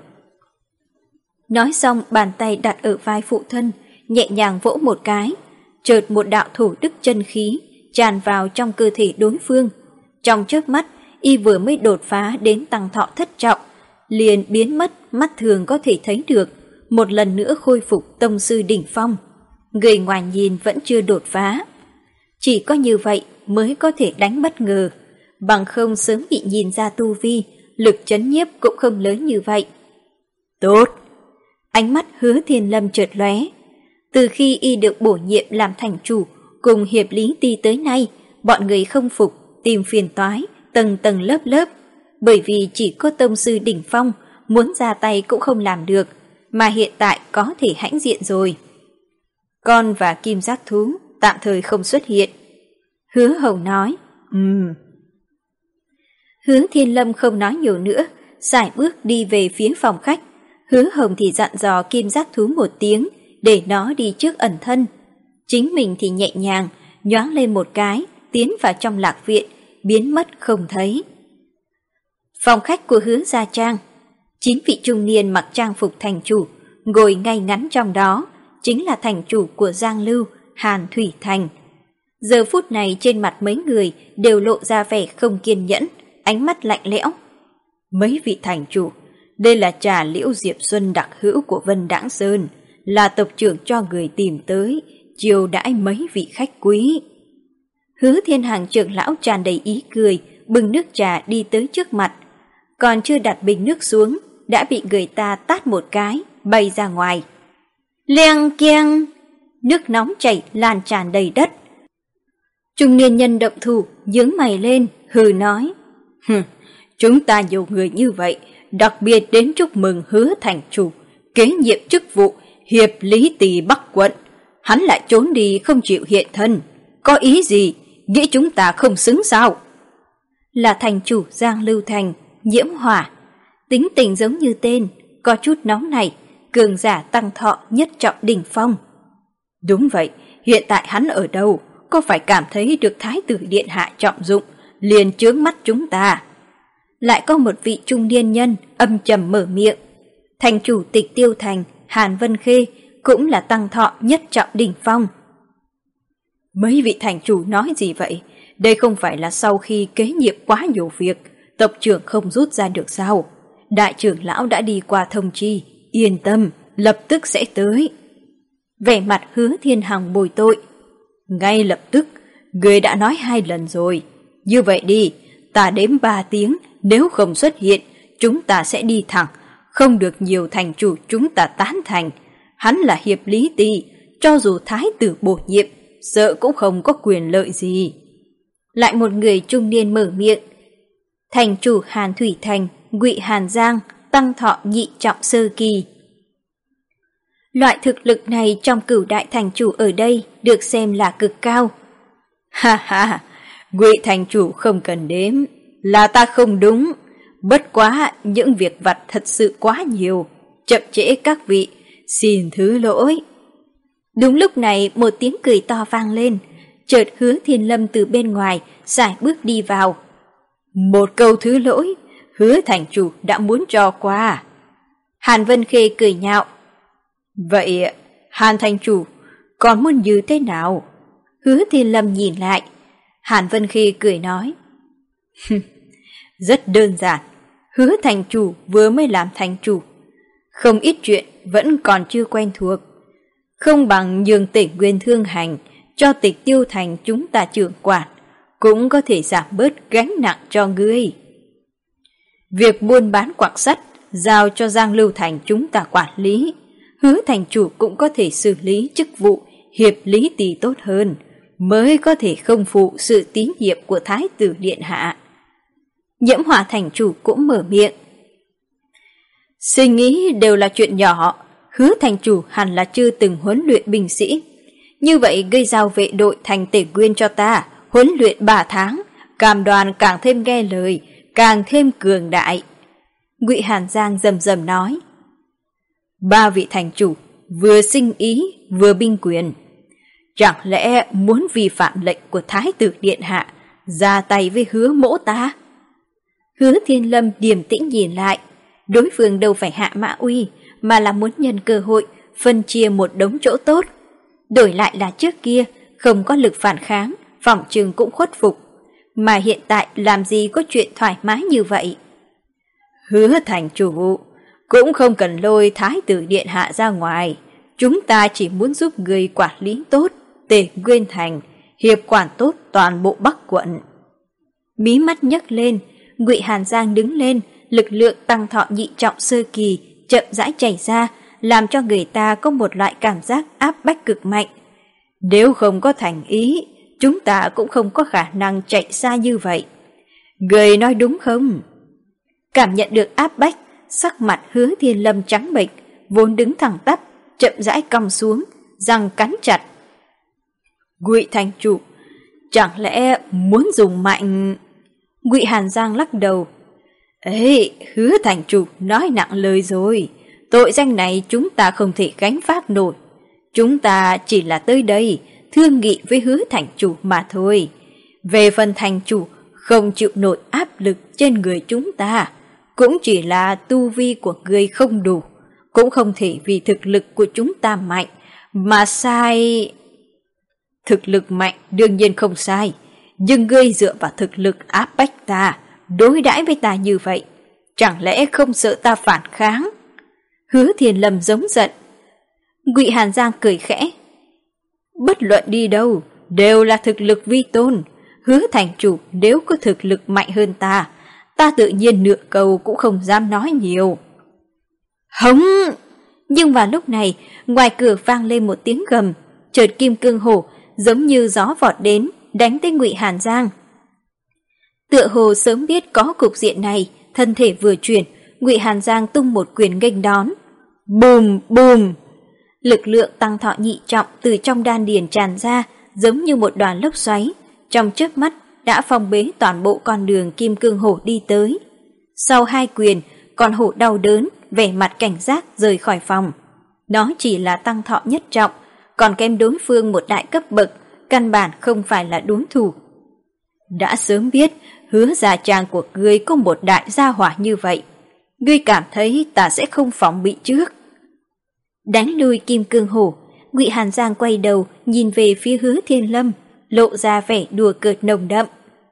Speaker 1: Nói xong bàn tay đặt ở vai phụ thân, nhẹ nhàng vỗ một cái. Chợt một đạo thổ đức chân khí tràn vào trong cơ thể đối phương. Trong chớp mắt, y vừa mới đột phá đến tăng thọ thất trọng, liền biến mất, mắt thường có thể thấy được, một lần nữa khôi phục tông sư đỉnh phong. Người ngoài nhìn vẫn chưa đột phá. Chỉ có như vậy mới có thể đánh bất ngờ, bằng không sớm bị nhìn ra tu vi, lực chấn nhiếp cũng không lớn như vậy. Tốt! Ánh mắt Hứa Thiên Lâm chợt lóe. Từ khi y được bổ nhiệm làm thành chủ cùng hiệp lý ti tới nay, bọn người không phục, tìm phiền toái, tầng tầng lớp lớp. Bởi vì chỉ có tông sư đỉnh phong, muốn ra tay cũng không làm được, mà hiện tại có thể hãnh diện rồi. Con và kim giác thú tạm thời không xuất hiện. Hứa Hồng nói, ừm. Hứa Thiên Lâm không nói nhiều nữa, sải bước đi về phía phòng khách. Hứa Hồng thì dặn dò kim giác thú một tiếng, để nó đi trước ẩn thân. Chính mình thì nhẹ nhàng, nhoáng lên một cái, tiến vào trong lạc viện, biến mất không thấy. Phòng khách của Hứa Gia Trang. Chín vị trung niên mặc trang phục thành chủ, ngồi ngay ngắn trong đó, chính là thành chủ của Giang Lưu, Hàn Thủy Thành. Giờ phút này trên mặt mấy người đều lộ ra vẻ không kiên nhẫn, ánh mắt lạnh lẽo. Mấy vị thành chủ, đây là trà liễu Diệp Xuân đặc hữu của Vân Đãng Sơn, là tộc trưởng cho người tìm tới, chiêu đãi mấy vị khách quý. Hứa Thiên Hằng trưởng lão tràn đầy ý cười, bưng nước trà đi tới trước mặt. Còn chưa đặt bình nước xuống, đã bị người ta tát một cái, bay ra ngoài. Leng keng, nước nóng chảy lan tràn đầy đất. Trung niên nhân động thủ, nhướng mày lên, hừ nói. Hừ, chúng ta nhiều người như vậy, đặc biệt đến chúc mừng Hứa thành chủ, kế nhiệm chức vụ hiệp lý tỳ Bắc quận. Hắn lại trốn đi không chịu hiện thân. Có ý gì? Nghĩ chúng ta không xứng sao? Là thành chủ Giang Lưu Thành, Nhiễm Hỏa. Tính tình giống như tên, có chút nóng này, cường giả tăng thọ nhất trọng đỉnh phong. Đúng vậy, hiện tại hắn ở đâu? Có phải cảm thấy được Thái tử Điện Hạ trọng dụng, liền chướng mắt chúng ta? Lại có một vị trung niên nhân âm trầm mở miệng. Thành chủ Tịch Tiêu Thành, Hàn Vân Khê, cũng là tăng thọ nhất trọng đỉnh phong. Mấy vị thành chủ nói gì vậy? Đây không phải là sau khi kế nhiệm quá nhiều việc, tộc trưởng không rút ra được sao? Đại trưởng lão đã đi qua thông chi, yên tâm, lập tức sẽ tới. Vẻ mặt Hứa Thiên Hằng bồi tội. Ngay lập tức, người đã nói hai lần rồi. Như vậy đi, ta đếm ba tiếng, nếu không xuất hiện, chúng ta sẽ đi thẳng, không được nhiều thành chủ chúng ta tán thành. Hắn là hiệp lý tỳ, cho dù thái tử bổ nhiệm, sợ cũng không có quyền lợi gì. Lại một người trung niên mở miệng. Thành chủ Hàn Thủy Thành, Ngụy Hàn Giang, tăng thọ nhị trọng sơ kỳ. Loại thực lực này trong cửu đại thành chủ ở đây được xem là cực cao. Ha ha, Ngụy thành chủ không cần đếm, là ta không đúng. Bất quá những việc vặt thật sự quá nhiều, chậm trễ các vị, xin thứ lỗi. Đúng lúc này một tiếng cười to vang lên, chợt Hứa Thiên Lâm từ bên ngoài sải bước đi vào. Một câu thứ lỗi, Hứa thành chủ đã muốn cho qua. Hàn Vân Khê cười nhạo. Vậy Hàn thành chủ còn muốn như thế nào? Hứa Thiên Lâm nhìn lại. Hàn Vân Khê cười nói. Rất đơn giản, Hứa thành chủ vừa mới làm thành chủ, không ít chuyện vẫn còn chưa quen thuộc. Không bằng nhường Tỉnh Nguyên Thương Hành cho Tịch Tiêu Thành chúng ta trưởng quản, cũng có thể giảm bớt gánh nặng cho ngươi. Việc buôn bán quặng sắt giao cho Giang Lưu Thành chúng ta quản lý, Hứa thành chủ cũng có thể xử lý chức vụ hiệp lý tỳ tốt hơn, mới có thể không phụ sự tín nhiệm của Thái tử Điện Hạ. Nhiễm Hỏa thành chủ cũng mở miệng. Suy nghĩ đều là chuyện nhỏ, Hứa thành chủ hẳn là chưa từng huấn luyện binh sĩ. Như vậy gây giao vệ đội thành Tể Nguyên cho ta, huấn luyện ba tháng, cam đoan càng thêm nghe lời, càng thêm cường đại. Ngụy Hàn Giang rầm rầm nói. Ba vị thành chủ, vừa sinh ý, vừa binh quyền. Chẳng lẽ muốn vi phạm lệnh của Thái tử Điện Hạ, ra tay với Hứa mỗ ta? Hứa Thiên Lâm điềm tĩnh nhìn lại, đối phương đâu phải hạ mã uy, mà là muốn nhân cơ hội phân chia một đống chỗ tốt. Đổi lại là trước kia, không có lực phản kháng, phòng trừng cũng khuất phục. Mà hiện tại làm gì có chuyện thoải mái như vậy? Hứa thành chủ, cũng không cần lôi Thái tử Điện Hạ ra ngoài. Chúng ta chỉ muốn giúp người quản lý tốt Tề Nguyên Thành, hiệp quản tốt toàn bộ Bắc quận. Mí mắt nhấc lên, Ngụy Hàn Giang đứng lên, lực lượng tăng thọ nhị trọng sơ kỳ chậm rãi chảy ra, làm cho người ta có một loại cảm giác áp bách cực mạnh. Nếu không có thành ý, chúng ta cũng không có khả năng chạy xa như vậy. Người nói đúng không? Cảm nhận được áp bách, sắc mặt Hứa Thiên Lâm trắng bệch, vốn đứng thẳng tắp, chậm rãi cong xuống, răng cắn chặt. Ngụy thành chủ, chẳng lẽ muốn dùng mạnh? Ngụy Hàn Giang lắc đầu. Ê, Hứa thành chủ nói nặng lời rồi, tội danh này chúng ta không thể gánh vác nổi. Chúng ta chỉ là tới đây thương nghị với Hứa thành chủ mà thôi. Về phần thành chủ không chịu nổi áp lực trên người chúng ta, cũng chỉ là tu vi của người không đủ, cũng không thể vì thực lực của chúng ta mạnh mà sai. Thực lực mạnh đương nhiên không sai, nhưng ngươi dựa vào thực lực áp bách ta, đối đãi với ta như vậy, chẳng lẽ không sợ ta phản kháng? Hứa Thiên Lâm giống giận. Ngụy Hàn Giang cười khẽ. Bất luận đi đâu, đều là thực lực vi tôn. Hứa thành chủ nếu có thực lực mạnh hơn ta, ta tự nhiên nửa câu cũng không dám nói nhiều. Hống! Nhưng vào lúc này, ngoài cửa vang lên một tiếng gầm, chợt kim cương hổ giống như gió vọt đến, đánh tới Ngụy Hàn Giang. Tựa hồ sớm biết có cục diện này, thân thể vừa chuyển, Ngụy Hàn Giang tung một quyền nghênh đón. Bùm bùm! Lực lượng tăng thọ nhị trọng từ trong đan điền tràn ra, giống như một đoàn lốc xoáy, trong chớp mắt đã phong bế toàn bộ con đường kim cương hổ đi tới. Sau hai quyền, con hổ đau đớn, vẻ mặt cảnh giác rời khỏi phòng. Nó chỉ là tăng thọ nhất trọng, còn kém đối phương một đại cấp bậc, căn bản không phải là đối thủ. Đã sớm biết Hứa gia trang của ngươi có một đại gia hỏa như vậy, ngươi cảm thấy ta sẽ không phòng bị trước. Đánh lui kim cương hổ, Ngụy Hàn Giang quay đầu nhìn về phía Hứa Thiên Lâm, lộ ra vẻ đùa cợt nồng đậm.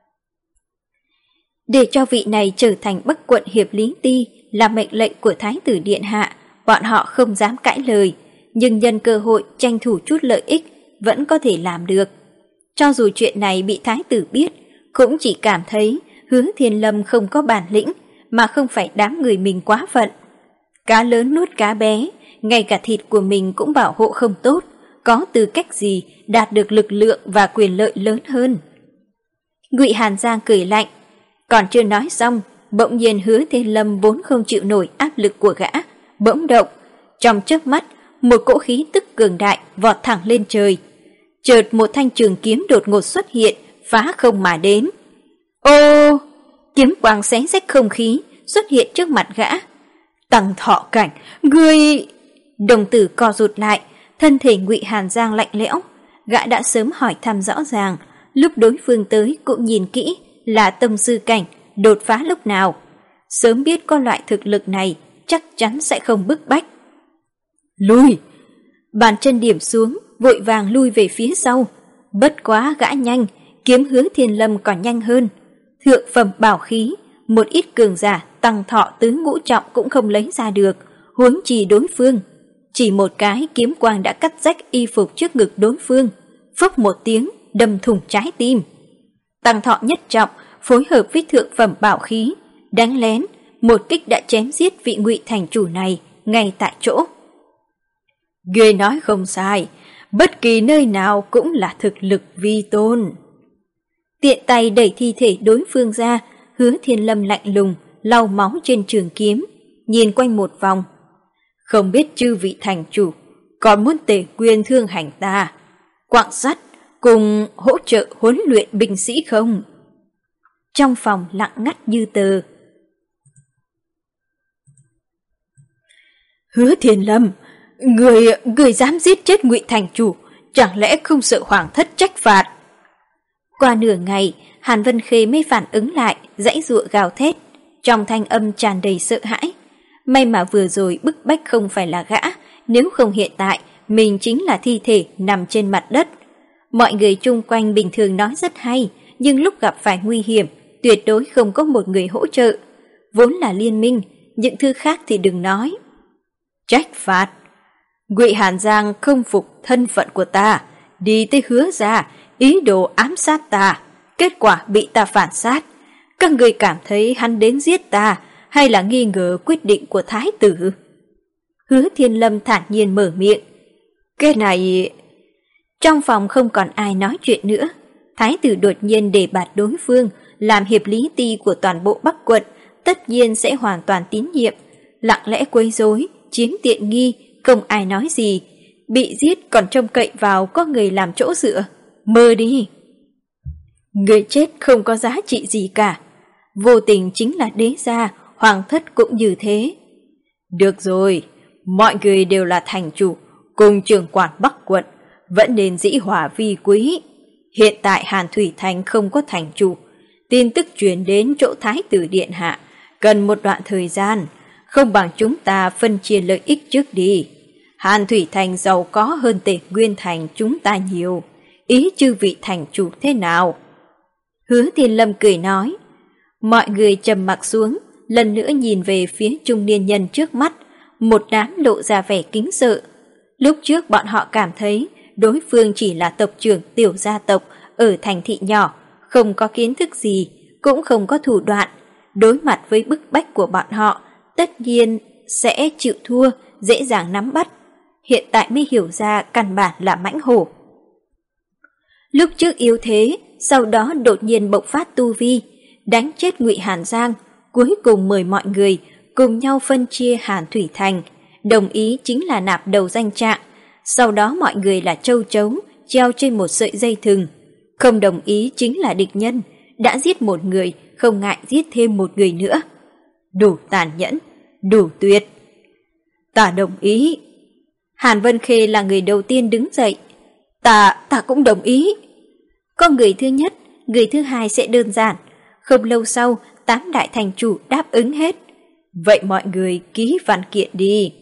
Speaker 1: Để cho vị này trở thành Bắc quận hiệp lý ti là mệnh lệnh của Thái tử Điện Hạ, bọn họ không dám cãi lời, nhưng nhân cơ hội tranh thủ chút lợi ích vẫn có thể làm được. Cho dù chuyện này bị Thái tử biết, cũng chỉ cảm thấy Hứa Thiên Lâm không có bản lĩnh, mà không phải đám người mình quá phận. Cá lớn nuốt cá bé, ngay cả thịt của mình cũng bảo hộ không tốt, có tư cách gì đạt được lực lượng và quyền lợi lớn hơn. Ngụy Hàn Giang cười lạnh, còn chưa nói xong, bỗng nhiên Hứa Thiên Lâm vốn không chịu nổi áp lực của gã, bỗng động, trong chớp mắt, một cỗ khí tức cường đại vọt thẳng lên trời. Chợt một thanh trường kiếm đột ngột xuất hiện, phá không mà đến. Ô! Kiếm quang xé rách không khí, xuất hiện trước mặt gã. Tăng thọ cảnh, ngươi... Đồng tử co rụt lại, thân thể Ngụy Hàn Giang lạnh lẽo. Gã đã sớm hỏi thăm rõ ràng, lúc đối phương tới cũng nhìn kỹ là tông sư cảnh, đột phá lúc nào. Sớm biết có loại thực lực này, chắc chắn sẽ không bức bách. Lui! Bàn chân điểm xuống, vội vàng lui về phía sau. Bất quá gã nhanh, kiếm Hứa Thiên Lâm còn nhanh hơn. Thượng phẩm bảo khí, một ít cường giả tăng thọ tứ ngũ trọng cũng không lấy ra được, huống chi đối phương. Chỉ một cái kiếm quang đã cắt rách y phục trước ngực đối phương, phốc một tiếng đâm thủng trái tim. Tăng thọ nhất trọng phối hợp với thượng phẩm bảo khí, đánh lén, một kích đã chém giết vị Ngụy thành chủ này ngay tại chỗ. Ngươi nói không sai, bất kỳ nơi nào cũng là thực lực vi tôn. Tiện tay đẩy thi thể đối phương ra, Hứa Thiên Lâm lạnh lùng, lau máu trên trường kiếm, nhìn quanh một vòng. Không biết chư vị thành chủ còn muốn tề quyên thương hành ta, quặng sắt cùng hỗ trợ huấn luyện binh sĩ không? Trong phòng lặng ngắt như tờ. Hứa Thiên Lâm, người người dám giết chết Ngụy thành chủ, chẳng lẽ không sợ hoàng thất trách phạt? Qua nửa ngày, Hàn Vân Khê mới phản ứng lại, giãy giụa gào thét, trong thanh âm tràn đầy sợ hãi. May mà vừa rồi bức bách không phải là gã, nếu không hiện tại mình chính là thi thể nằm trên mặt đất. Mọi người chung quanh bình thường nói rất hay, nhưng lúc gặp phải nguy hiểm, tuyệt đối không có một người hỗ trợ. Vốn là liên minh, những thứ khác thì đừng nói. Trách phạt? Ngụy Hàn Giang không phục thân phận của ta, đi tới Hứa gia, ý đồ ám sát ta, kết quả bị ta phản sát. Các người cảm thấy hắn đến giết ta, hay là nghi ngờ quyết định của thái tử? Hứa Thiên Lâm thản nhiên mở miệng. Cái này... Trong phòng không còn ai nói chuyện nữa. Thái tử đột nhiên đề bạt đối phương làm hiệp lý ti của toàn bộ Bắc quận, tất nhiên sẽ hoàn toàn tín nhiệm. Lặng lẽ quấy rối, chiếm tiện nghi, không ai nói gì. Bị giết còn trông cậy vào có người làm chỗ dựa. Mơ đi! Người chết không có giá trị gì cả. Vô tình chính là đế gia, hoàng thất cũng như thế. Được rồi, mọi người đều là thành chủ, cùng trưởng quản Bắc quận, vẫn nên dĩ hòa vi quý. Hiện tại Hàn Thủy Thành không có thành chủ, tin tức truyền đến chỗ Thái tử Điện Hạ, cần một đoạn thời gian, không bằng chúng ta phân chia lợi ích trước đi. Hàn Thủy Thành giàu có hơn Tề Nguyên Thành chúng ta nhiều, ý chư vị thành chủ thế nào? Hứa Thiên Lâm cười nói. Mọi người trầm mặc xuống, lần nữa nhìn về phía trung niên nhân trước mắt, một đám lộ ra vẻ kính sợ. Lúc trước bọn họ cảm thấy đối phương chỉ là tộc trưởng tiểu gia tộc ở thành thị nhỏ, không có kiến thức gì, cũng không có thủ đoạn. Đối mặt với bức bách của bọn họ, tất nhiên sẽ chịu thua, dễ dàng nắm bắt. Hiện tại mới hiểu ra căn bản là mãnh hổ. Lúc trước yếu thế, sau đó đột nhiên bộc phát tu vi, đánh chết Ngụy Hàn Giang, cuối cùng mời mọi người cùng nhau phân chia Hàn Thủy Thành, đồng ý chính là nạp đầu danh trạng. Sau đó mọi người là châu chấu, treo trên một sợi dây thừng. Không đồng ý chính là địch nhân, đã giết một người, không ngại giết thêm một người nữa. Đủ tàn nhẫn, đủ tuyệt. Ta đồng ý. Hàn Vân Khê là người đầu tiên đứng dậy. Ta, ta cũng đồng ý. Có người thứ nhất, người thứ hai sẽ đơn giản. Không lâu sau, tám đại thành chủ đáp ứng hết. Vậy mọi người ký văn kiện đi.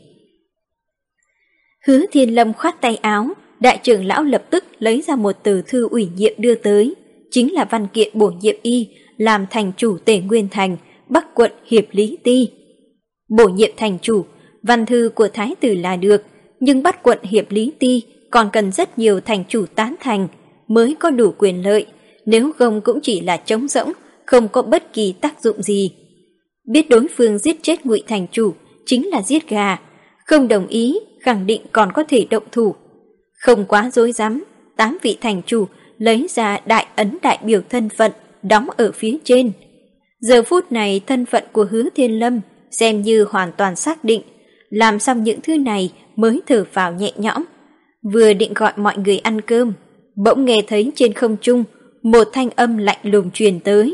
Speaker 1: Hứa Thiên Lâm khoát tay áo, đại trưởng lão lập tức lấy ra một tờ thư ủy nhiệm đưa tới. Chính là văn kiện bổ nhiệm y làm thành chủ Tề Nguyên Thành, Bắc quận Hiệp Lý Ti. Bổ nhiệm thành chủ, văn thư của thái tử là được, nhưng Bắc quận Hiệp Lý Ti còn cần rất nhiều thành chủ tán thành mới có đủ quyền lợi, nếu không cũng chỉ là trống rỗng, không có bất kỳ tác dụng gì. Biết đối phương giết chết Ngụy thành chủ chính là giết gà, không đồng ý khẳng định còn có thể động thủ. Không quá rối rắm, tám vị thành chủ lấy ra đại ấn đại biểu thân phận đóng ở phía trên. Giờ phút này thân phận của Hứa Thiên Lâm xem như hoàn toàn xác định, làm xong những thứ này mới thở phào nhẹ nhõm. Vừa định gọi mọi người ăn cơm, bỗng nghe thấy trên không trung một thanh âm lạnh lùng truyền tới.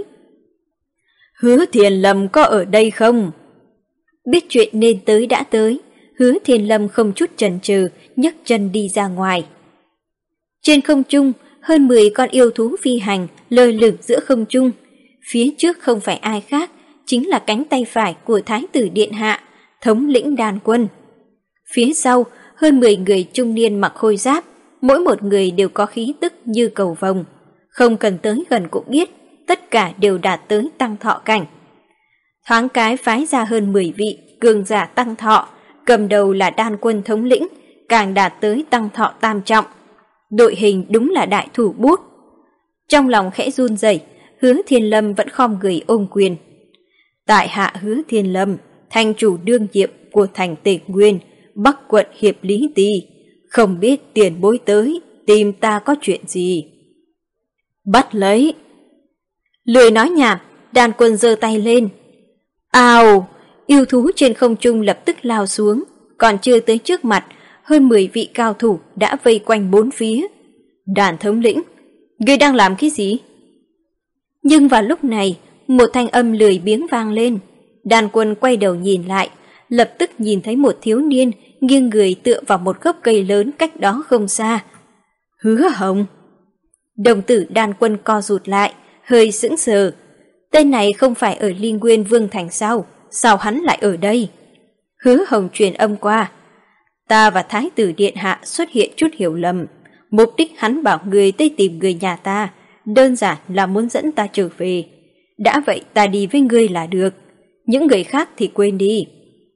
Speaker 1: Hứa Thiên Lâm có ở đây không? Biết chuyện nên tới đã tới, Hứa Thiên Lâm không chút chần chừ nhấc chân đi ra ngoài. Trên không trung, hơn mười con yêu thú phi hành lơ lửng giữa không trung. Phía trước không phải ai khác, chính là cánh tay phải của Thái tử Điện Hạ, thống lĩnh đàn quân. Phía sau, hơn mười người trung niên mặc khôi giáp, mỗi một người đều có khí tức như cầu vồng. Không cần tới gần cũng biết, tất cả đều đạt tới tăng thọ cảnh. Thoáng cái phái ra hơn mười vị cường giả tăng thọ, cầm đầu là đan quân thống lĩnh, càng đạt tới tăng thọ tam trọng. Đội hình đúng là đại thủ bút. Trong lòng khẽ run rẩy, Hứa Thiên Lâm vẫn khom người ôm quyền. Tại hạ Hứa Thiên Lâm, thành chủ đương nhiệm của thành Tề Nguyên, Bắc quận Hiệp Lý Ti, không biết tiền bối tới tìm ta có chuyện gì. Bắt lấy. Lười nói nhảm, đàn quân giơ tay lên. Ào, yêu thú trên không trung lập tức lao xuống, còn chưa tới trước mặt, hơn mười vị cao thủ đã vây quanh bốn phía. Đàn thống lĩnh, ngươi đang làm cái gì? Nhưng vào lúc này, một thanh âm lười biếng vang lên. Đàn quân quay đầu nhìn lại, lập tức nhìn thấy một thiếu niên nghiêng người tựa vào một gốc cây lớn cách đó không xa. Hứa Hồng. Đồng tử đàn quân co rụt lại, hơi sững sờ. Tên này không phải ở Ly Nguyên Vương Thành sao? Sao hắn lại ở đây? Hứa Hồng truyền âm qua. Ta và Thái tử Điện Hạ xuất hiện chút hiểu lầm. Mục đích hắn bảo người tới tìm người nhà ta, đơn giản là muốn dẫn ta trở về. Đã vậy ta đi với ngươi là được, những người khác thì quên đi.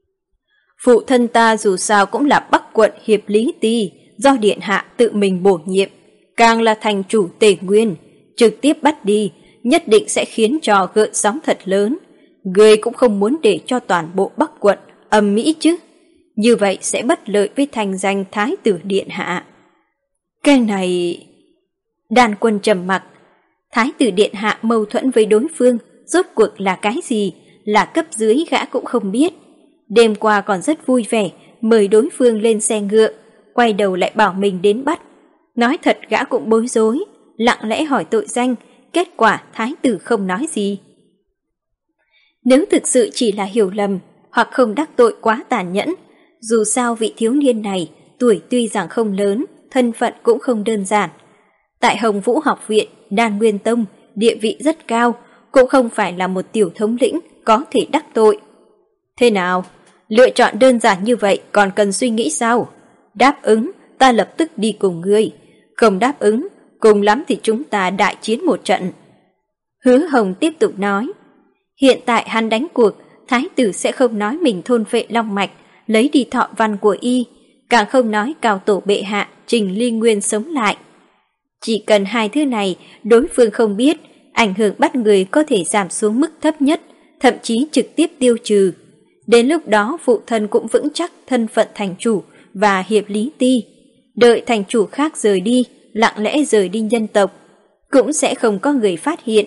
Speaker 1: Phụ thân ta dù sao cũng là Bắc quận Hiệp Lý Ti, do Điện Hạ tự mình bổ nhiệm, càng là thành chủ Tề Nguyên, trực tiếp bắt đi, nhất định sẽ khiến cho gợn sóng thật lớn. Ngươi cũng không muốn để cho toàn bộ Bắc quận ầm ĩ chứ, như vậy sẽ bất lợi với thành danh Thái tử Điện Hạ. Cái này... Đàn quân trầm mặc. Thái tử Điện Hạ mâu thuẫn với đối phương, rốt cuộc là cái gì, là cấp dưới gã cũng không biết. Đêm qua còn rất vui vẻ, mời đối phương lên xe ngựa, quay đầu lại bảo mình đến bắt. Nói thật gã cũng bối rối, lặng lẽ hỏi tội danh, kết quả thái tử không nói gì. Nếu thực sự chỉ là hiểu lầm, hoặc không đắc tội quá tàn nhẫn, dù sao vị thiếu niên này tuổi tuy rằng không lớn, thân phận cũng không đơn giản. Tại Hồng Vũ học viện, Đan Nguyên Tông, địa vị rất cao, cũng không phải là một tiểu thống lĩnh có thể đắc tội. Thế nào, Lựa chọn đơn giản như vậy còn cần suy nghĩ sao? Đáp ứng, ta lập tức đi cùng ngươi. Không đáp ứng, cùng lắm thì chúng ta đại chiến một trận. Hứa Hồng tiếp tục nói. Hiện tại hắn đánh cuộc, thái tử sẽ không nói mình thôn phệ long mạch, lấy đi thọ văn của y, càng không nói cao tổ bệ hạ Trình Ly Nguyên sống lại. Chỉ cần hai thứ này đối phương không biết, ảnh hưởng bắt người có thể giảm xuống mức thấp nhất, thậm chí trực tiếp tiêu trừ. Đến lúc đó phụ thân cũng vững chắc thân phận thành chủ và hiệp lý ti. Đợi thành chủ khác rời đi, lặng lẽ rời đi nhân tộc, cũng sẽ không có người phát hiện.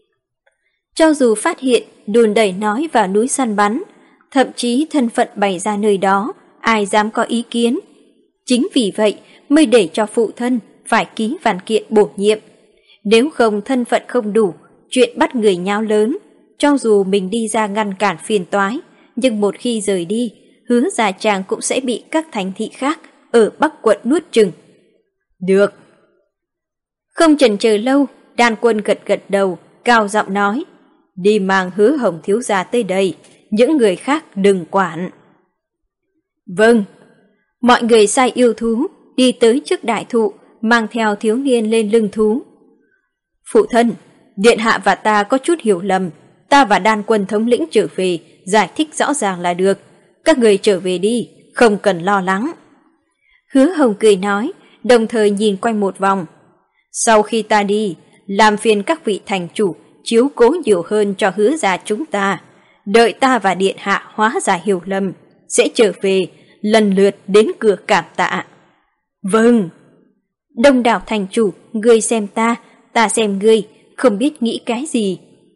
Speaker 1: Cho dù phát hiện, đùn đẩy nói vào núi săn bắn, thậm chí thân phận bày ra nơi đó, ai dám có ý kiến. Chính vì vậy mới để cho phụ thân phải ký văn kiện bổ nhiệm. Nếu không thân phận không đủ, chuyện bắt người nháo lớn, cho dù mình đi ra ngăn cản phiền toái, nhưng một khi rời đi, Hứa Gia Trang cũng sẽ bị các thành thị khác ở Bắc quận nuốt chừng. Được. Không chần chờ lâu, Đan Quân gật gật đầu, cao giọng nói, đi mang Hứa Hồng thiếu gia tới đây, những người khác đừng quản. Vâng. Mọi người sai yêu thú, đi tới trước đại thụ, mang theo thiếu niên lên lưng thú. Phụ thân, điện hạ và ta có chút hiểu lầm, ta và Đan Quân thống lĩnh trở về, giải thích rõ ràng là được. Các người trở về đi, không cần lo lắng. Hứa Hồng cười nói, đồng thời nhìn quanh một vòng. Sau khi ta đi, làm phiền các vị thành chủ chiếu cố nhiều hơn cho Hứa gia chúng ta. Đợi ta và điện hạ hóa giải hiểu lầm, sẽ trở về, lần lượt đến cửa cảm tạ. Vâng. Đông đảo thành chủ, ngươi xem ta, ta xem ngươi, không biết nghĩ cái gì.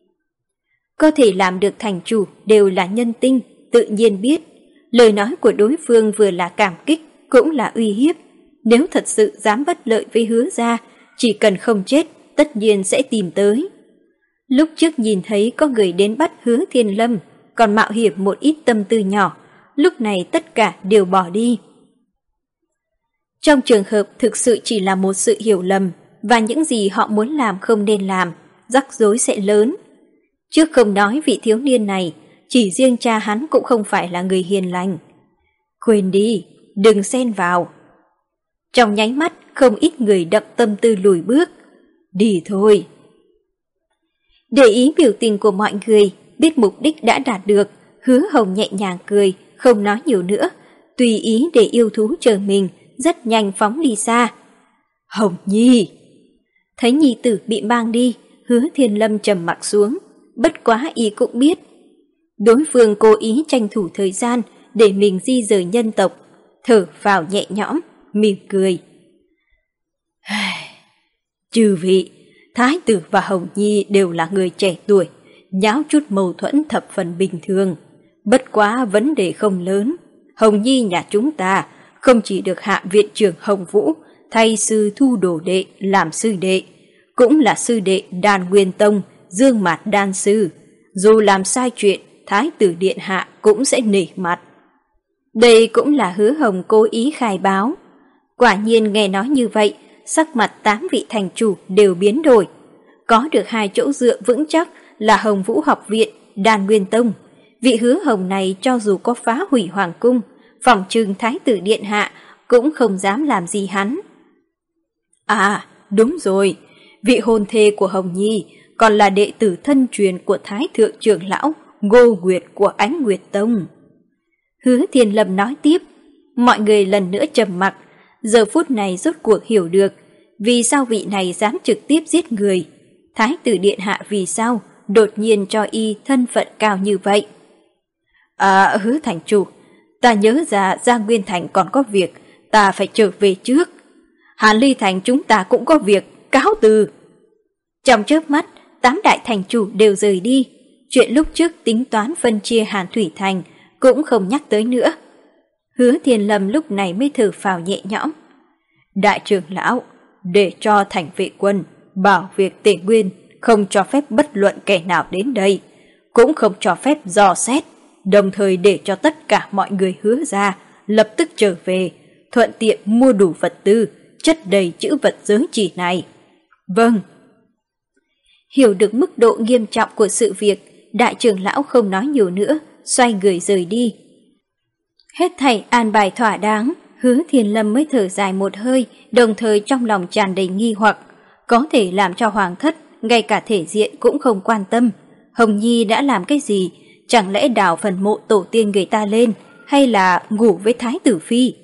Speaker 1: Có thể làm được thành chủ đều là nhân tinh, tự nhiên biết. Lời nói của đối phương vừa là cảm kích, cũng là uy hiếp. Nếu thật sự dám bất lợi với Hứa gia, chỉ cần không chết, tất nhiên sẽ tìm tới. Lúc trước nhìn thấy có người đến bắt Hứa Thiên Lâm, còn mạo hiểm một ít tâm tư nhỏ, lúc này tất cả đều bỏ đi. Trong trường hợp thực sự chỉ là một sự hiểu lầm, và những gì họ muốn làm không nên làm, rắc rối sẽ lớn. Trước không nói vị thiếu niên này, chỉ riêng cha hắn cũng không phải là người hiền lành. Quên đi, đừng xen vào. Trong nháy mắt, không ít người đậm tâm tư lùi bước. Đi thôi. Để ý biểu tình của mọi người, biết mục đích đã đạt được, Hứa Hồng nhẹ nhàng cười, không nói nhiều nữa, tùy ý để yêu thú chờ mình, rất nhanh phóng đi xa. Hồng Nhi! Thấy nhi tử bị mang đi, Hứa Thiên Lâm trầm mặc xuống, bất quá y cũng biết. Đối phương cố ý tranh thủ thời gian để mình di rời nhân tộc, thở vào nhẹ nhõm, mỉm cười. Chư vị, Thái tử và Hồng Nhi đều là người trẻ tuổi, nháo chút mâu thuẫn thập phần bình thường. Bất quá vấn đề không lớn. Hồng Nhi nhà chúng ta không chỉ được hạ viện trưởng Hồng Vũ thay sư thu đồ đệ làm sư đệ, cũng là sư đệ Đan Nguyên Tông, Dương Mạt Đan Sư. Dù làm sai chuyện, Thái tử điện hạ cũng sẽ nể mặt. Đây cũng là Hứa Hồng cố ý khai báo. Quả nhiên nghe nói như vậy, sắc mặt tám vị thành chủ đều biến đổi. Có được hai chỗ dựa vững chắc là Hồng Vũ học viện, Đan Nguyên Tông. Vị Hứa Hồng này cho dù có phá hủy hoàng cung, phòng trừng Thái tử điện hạ cũng không dám làm gì hắn. À, đúng rồi, vị hôn thê của Hồng Nhi còn là đệ tử thân truyền của Thái thượng trưởng lão Ngô Nguyệt của Ánh Nguyệt Tông. Hứa Thiên Lâm nói tiếp, mọi người lần nữa trầm mặc, giờ phút này rốt cuộc hiểu được vì sao vị này dám trực tiếp giết người. Thái tử điện hạ vì sao đột nhiên cho y thân phận cao như vậy. À, Hứa thành chủ, ta nhớ ra Giang Nguyên Thành còn có việc, ta phải trở về trước. Hàn Ly Thành chúng ta cũng có việc, cáo từ. Trong chớp mắt, tám đại thành chủ đều rời đi. Chuyện lúc trước tính toán phân chia Hàn Thủy Thành cũng không nhắc tới nữa. Hứa Thiên Lâm lúc này mới thở phào nhẹ nhõm. Đại trưởng lão, để cho thành vệ quân bảo việc Tề Nguyên không cho phép bất luận kẻ nào đến đây, cũng không cho phép dò xét, đồng thời để cho tất cả mọi người Hứa ra lập tức trở về, thuận tiện mua đủ vật tư, chất đầy chữ vật giới chỉ này. Vâng. Hiểu được mức độ nghiêm trọng của sự việc, đại trưởng lão không nói nhiều nữa, xoay người rời đi. Hết thảy an bài thỏa đáng, Hứa Thiên Lâm mới thở dài một hơi, đồng thời trong lòng tràn đầy nghi hoặc, có thể làm cho hoàng thất ngay cả thể diện cũng không quan tâm. Hồng Nhi đã làm cái gì? Chẳng lẽ đào phần mộ tổ tiên người ta lên, hay là ngủ với thái tử phi?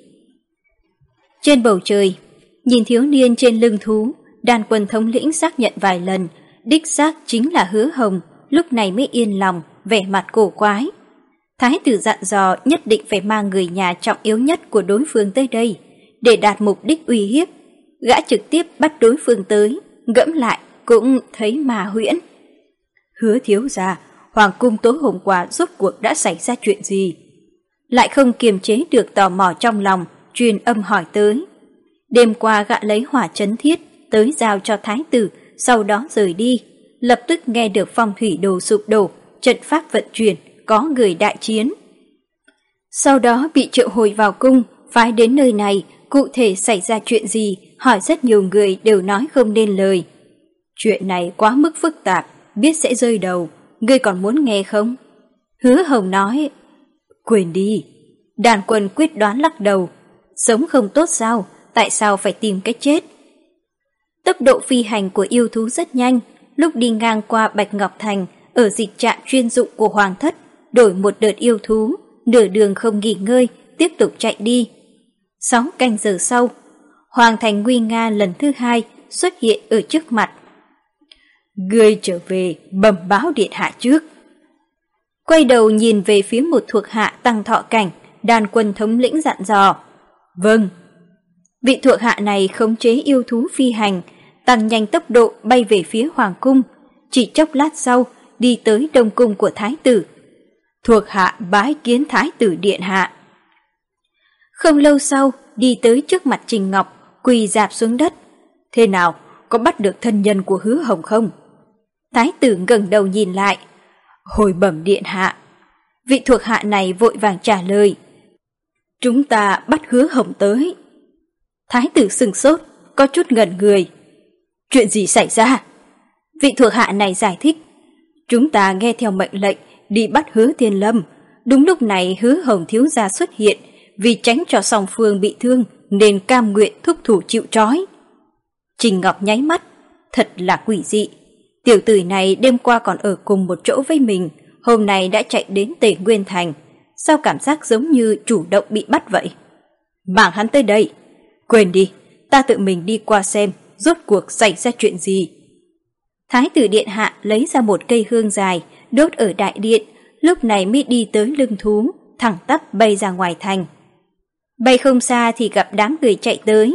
Speaker 1: Trên bầu trời, nhìn thiếu niên trên lưng thú, Đan Quân thống lĩnh xác nhận vài lần, đích xác chính là Hứa Hồng, lúc này mới yên lòng, vẻ mặt cổ quái. Thái tử dặn dò nhất định phải mang người nhà trọng yếu nhất của đối phương tới đây, để đạt mục đích uy hiếp. Gã trực tiếp bắt đối phương tới, ngẫm lại cũng thấy mà huyễn. Hứa thiếu gia, hoàng cung tối hôm qua rốt cuộc đã xảy ra chuyện gì? Lại không kiềm chế được tò mò trong lòng, truyền âm hỏi tới. Đêm qua gã lấy hỏa chấn thiết tới giao cho thái tử, sau đó rời đi. Lập tức nghe được phong thủy đồ sụp đổ, trận pháp vận chuyển, có người đại chiến. Sau đó bị triệu hồi vào cung, phái đến nơi này, cụ thể xảy ra chuyện gì, hỏi rất nhiều người đều nói không nên lời. Chuyện này quá mức phức tạp, biết sẽ rơi đầu, ngươi còn muốn nghe không? Hứa Hồng nói, quên đi. Đàn Quân quyết đoán lắc đầu, sống không tốt sao, tại sao phải tìm cách chết? Tốc độ phi hành của yêu thú rất nhanh, lúc đi ngang qua Bạch Ngọc Thành, ở dịch trạm chuyên dụng của Hoàng thất, đổi một đợt yêu thú, nửa đường không nghỉ ngơi, tiếp tục chạy đi. Sáu canh giờ sau, Hoàng thành nguy nga lần thứ hai xuất hiện ở trước mặt. Ngươi trở về bẩm báo điện hạ trước. Quay đầu nhìn về phía một thuộc hạ Tăng Thọ Cảnh, Đan Quân thống lĩnh dặn dò. Vâng. Vị thuộc hạ này khống chế yêu thú phi hành, tăng nhanh tốc độ bay về phía hoàng cung, chỉ chốc lát sau đi tới đông cung của thái tử. Thuộc hạ bái kiến thái tử điện hạ. Không lâu sau, đi tới trước mặt Trình Ngọc, quỳ rạp xuống đất. Thế nào, có bắt được thân nhân của Hứa Hồng không? Thái tử ngẩng đầu nhìn lại. Hồi bẩm điện hạ. Vị thuộc hạ này vội vàng trả lời. Chúng ta bắt Hứa Hồng tới. Thái tử sừng sốt, có chút ngẩn người. Chuyện gì xảy ra? Vị thuộc hạ này giải thích. Chúng ta nghe theo mệnh lệnh đi bắt Hứa Thiên Lâm. Đúng lúc này Hứa Hồng thiếu gia xuất hiện, vì tránh cho song phương bị thương nên cam nguyện thúc thủ chịu trói. Trình Ngọc nháy mắt, thật là quỷ dị. Tiểu tử này đêm qua còn ở cùng một chỗ với mình, hôm nay đã chạy đến Tề Nguyên Thành. Sao cảm giác giống như chủ động bị bắt vậy? Mang hắn tới đây. Quên đi, ta tự mình đi qua xem rốt cuộc xảy ra chuyện gì. Thái tử điện hạ lấy ra một cây hương dài, đốt ở đại điện, lúc này mới đi tới lưng thú, thẳng tắp bay ra ngoài thành. Bay không xa thì gặp đám người chạy tới.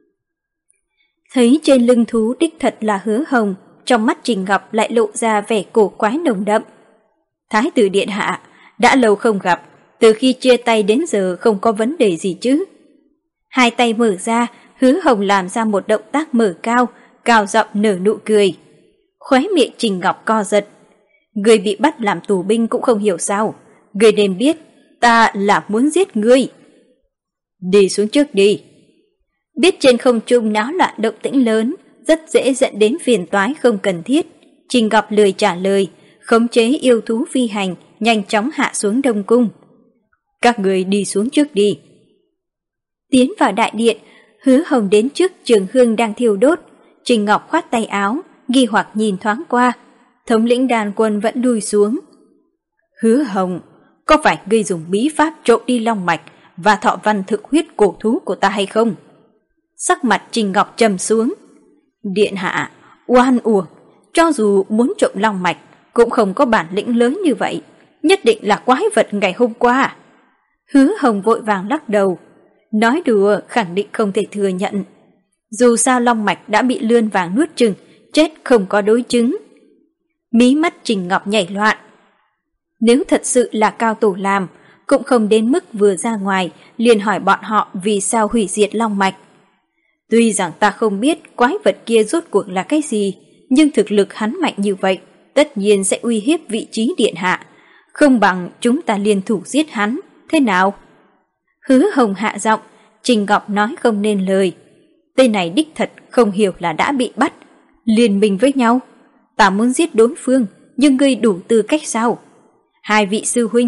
Speaker 1: Thấy trên lưng thú đích thật là Hứa Hồng, trong mắt Trình Ngọc lại lộ ra vẻ cổ quái nồng đậm. Thái tử điện hạ, đã lâu không gặp, từ khi chia tay đến giờ không có vấn đề gì chứ? Hai tay mở ra, Hứa Hồng làm ra một động tác mở cao, cao giọng nở nụ cười. Khóe miệng Trình Ngọc co giật. Người bị bắt làm tù binh cũng không hiểu sao. Người nên biết, ta là muốn giết ngươi. Đi xuống trước đi. Biết trên không trung náo loạn động tĩnh lớn, rất dễ dẫn đến phiền toái không cần thiết. Trình Ngọc lười trả lời, khống chế yêu thú phi hành, nhanh chóng hạ xuống đông cung. Các người đi xuống trước đi. Tiến vào đại điện, Hứa Hồng đến trước trường hương đang thiêu đốt. Trình Ngọc khoát tay áo, nghi hoặc nhìn thoáng qua. Thống lĩnh Đàn Quân vẫn lùi xuống. Hứa Hồng, có phải ngươi dùng bí pháp trộm đi long mạch và thọ văn thực huyết cổ thú của ta hay không? Sắc mặt Trình Ngọc trầm xuống. Điện hạ, oan uổng, cho dù muốn trộm long mạch cũng không có bản lĩnh lớn như vậy, nhất định là quái vật ngày hôm qua. Hứa Hồng vội vàng lắc đầu, nói đùa khẳng định không thể thừa nhận. Dù sao long mạch đã bị lươn vàng nuốt chừng, chết không có đối chứng. Mí mắt Trình Ngọc nhảy loạn. Nếu thật sự là cao tổ làm, cũng không đến mức vừa ra ngoài liền hỏi bọn họ vì sao hủy diệt long mạch. Tuy rằng ta không biết quái vật kia rốt cuộc là cái gì, nhưng thực lực hắn mạnh như vậy, tất nhiên sẽ uy hiếp vị trí điện hạ. Không bằng chúng ta liên thủ giết hắn, thế nào? Hứa Hồng hạ giọng, Trình Ngọc nói không nên lời. Tên này đích thật không hiểu là đã bị bắt, liên minh với nhau. Ta muốn giết đối phương, nhưng ngươi đủ tư cách sao? Hai vị sư huynh,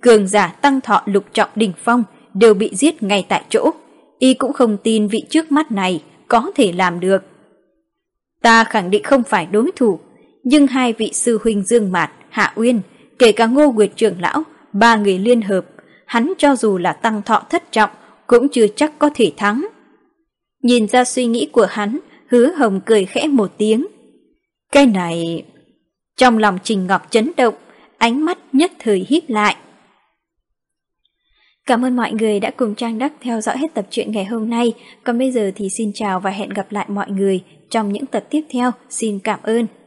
Speaker 1: cường giả tăng thọ lục trọng đỉnh phong đều bị giết ngay tại chỗ. Y cũng không tin vị trước mắt này có thể làm được. Ta khẳng định không phải đối thủ, nhưng hai vị sư huynh Dương Mạt, Hạ Uyên, kể cả Ngô Nguyệt trưởng lão, ba người liên hợp, hắn cho dù là tăng thọ thất trọng cũng chưa chắc có thể thắng. Nhìn ra suy nghĩ của hắn, Hứa Hồng cười khẽ một tiếng. Cái này... Trong lòng Trình Ngọc chấn động, ánh mắt nhất thời híp lại. Cảm ơn mọi người đã cùng Trang Đắc theo dõi hết tập truyện ngày hôm nay. Còn bây giờ thì xin chào và hẹn gặp lại mọi người trong những tập tiếp theo. Xin cảm ơn.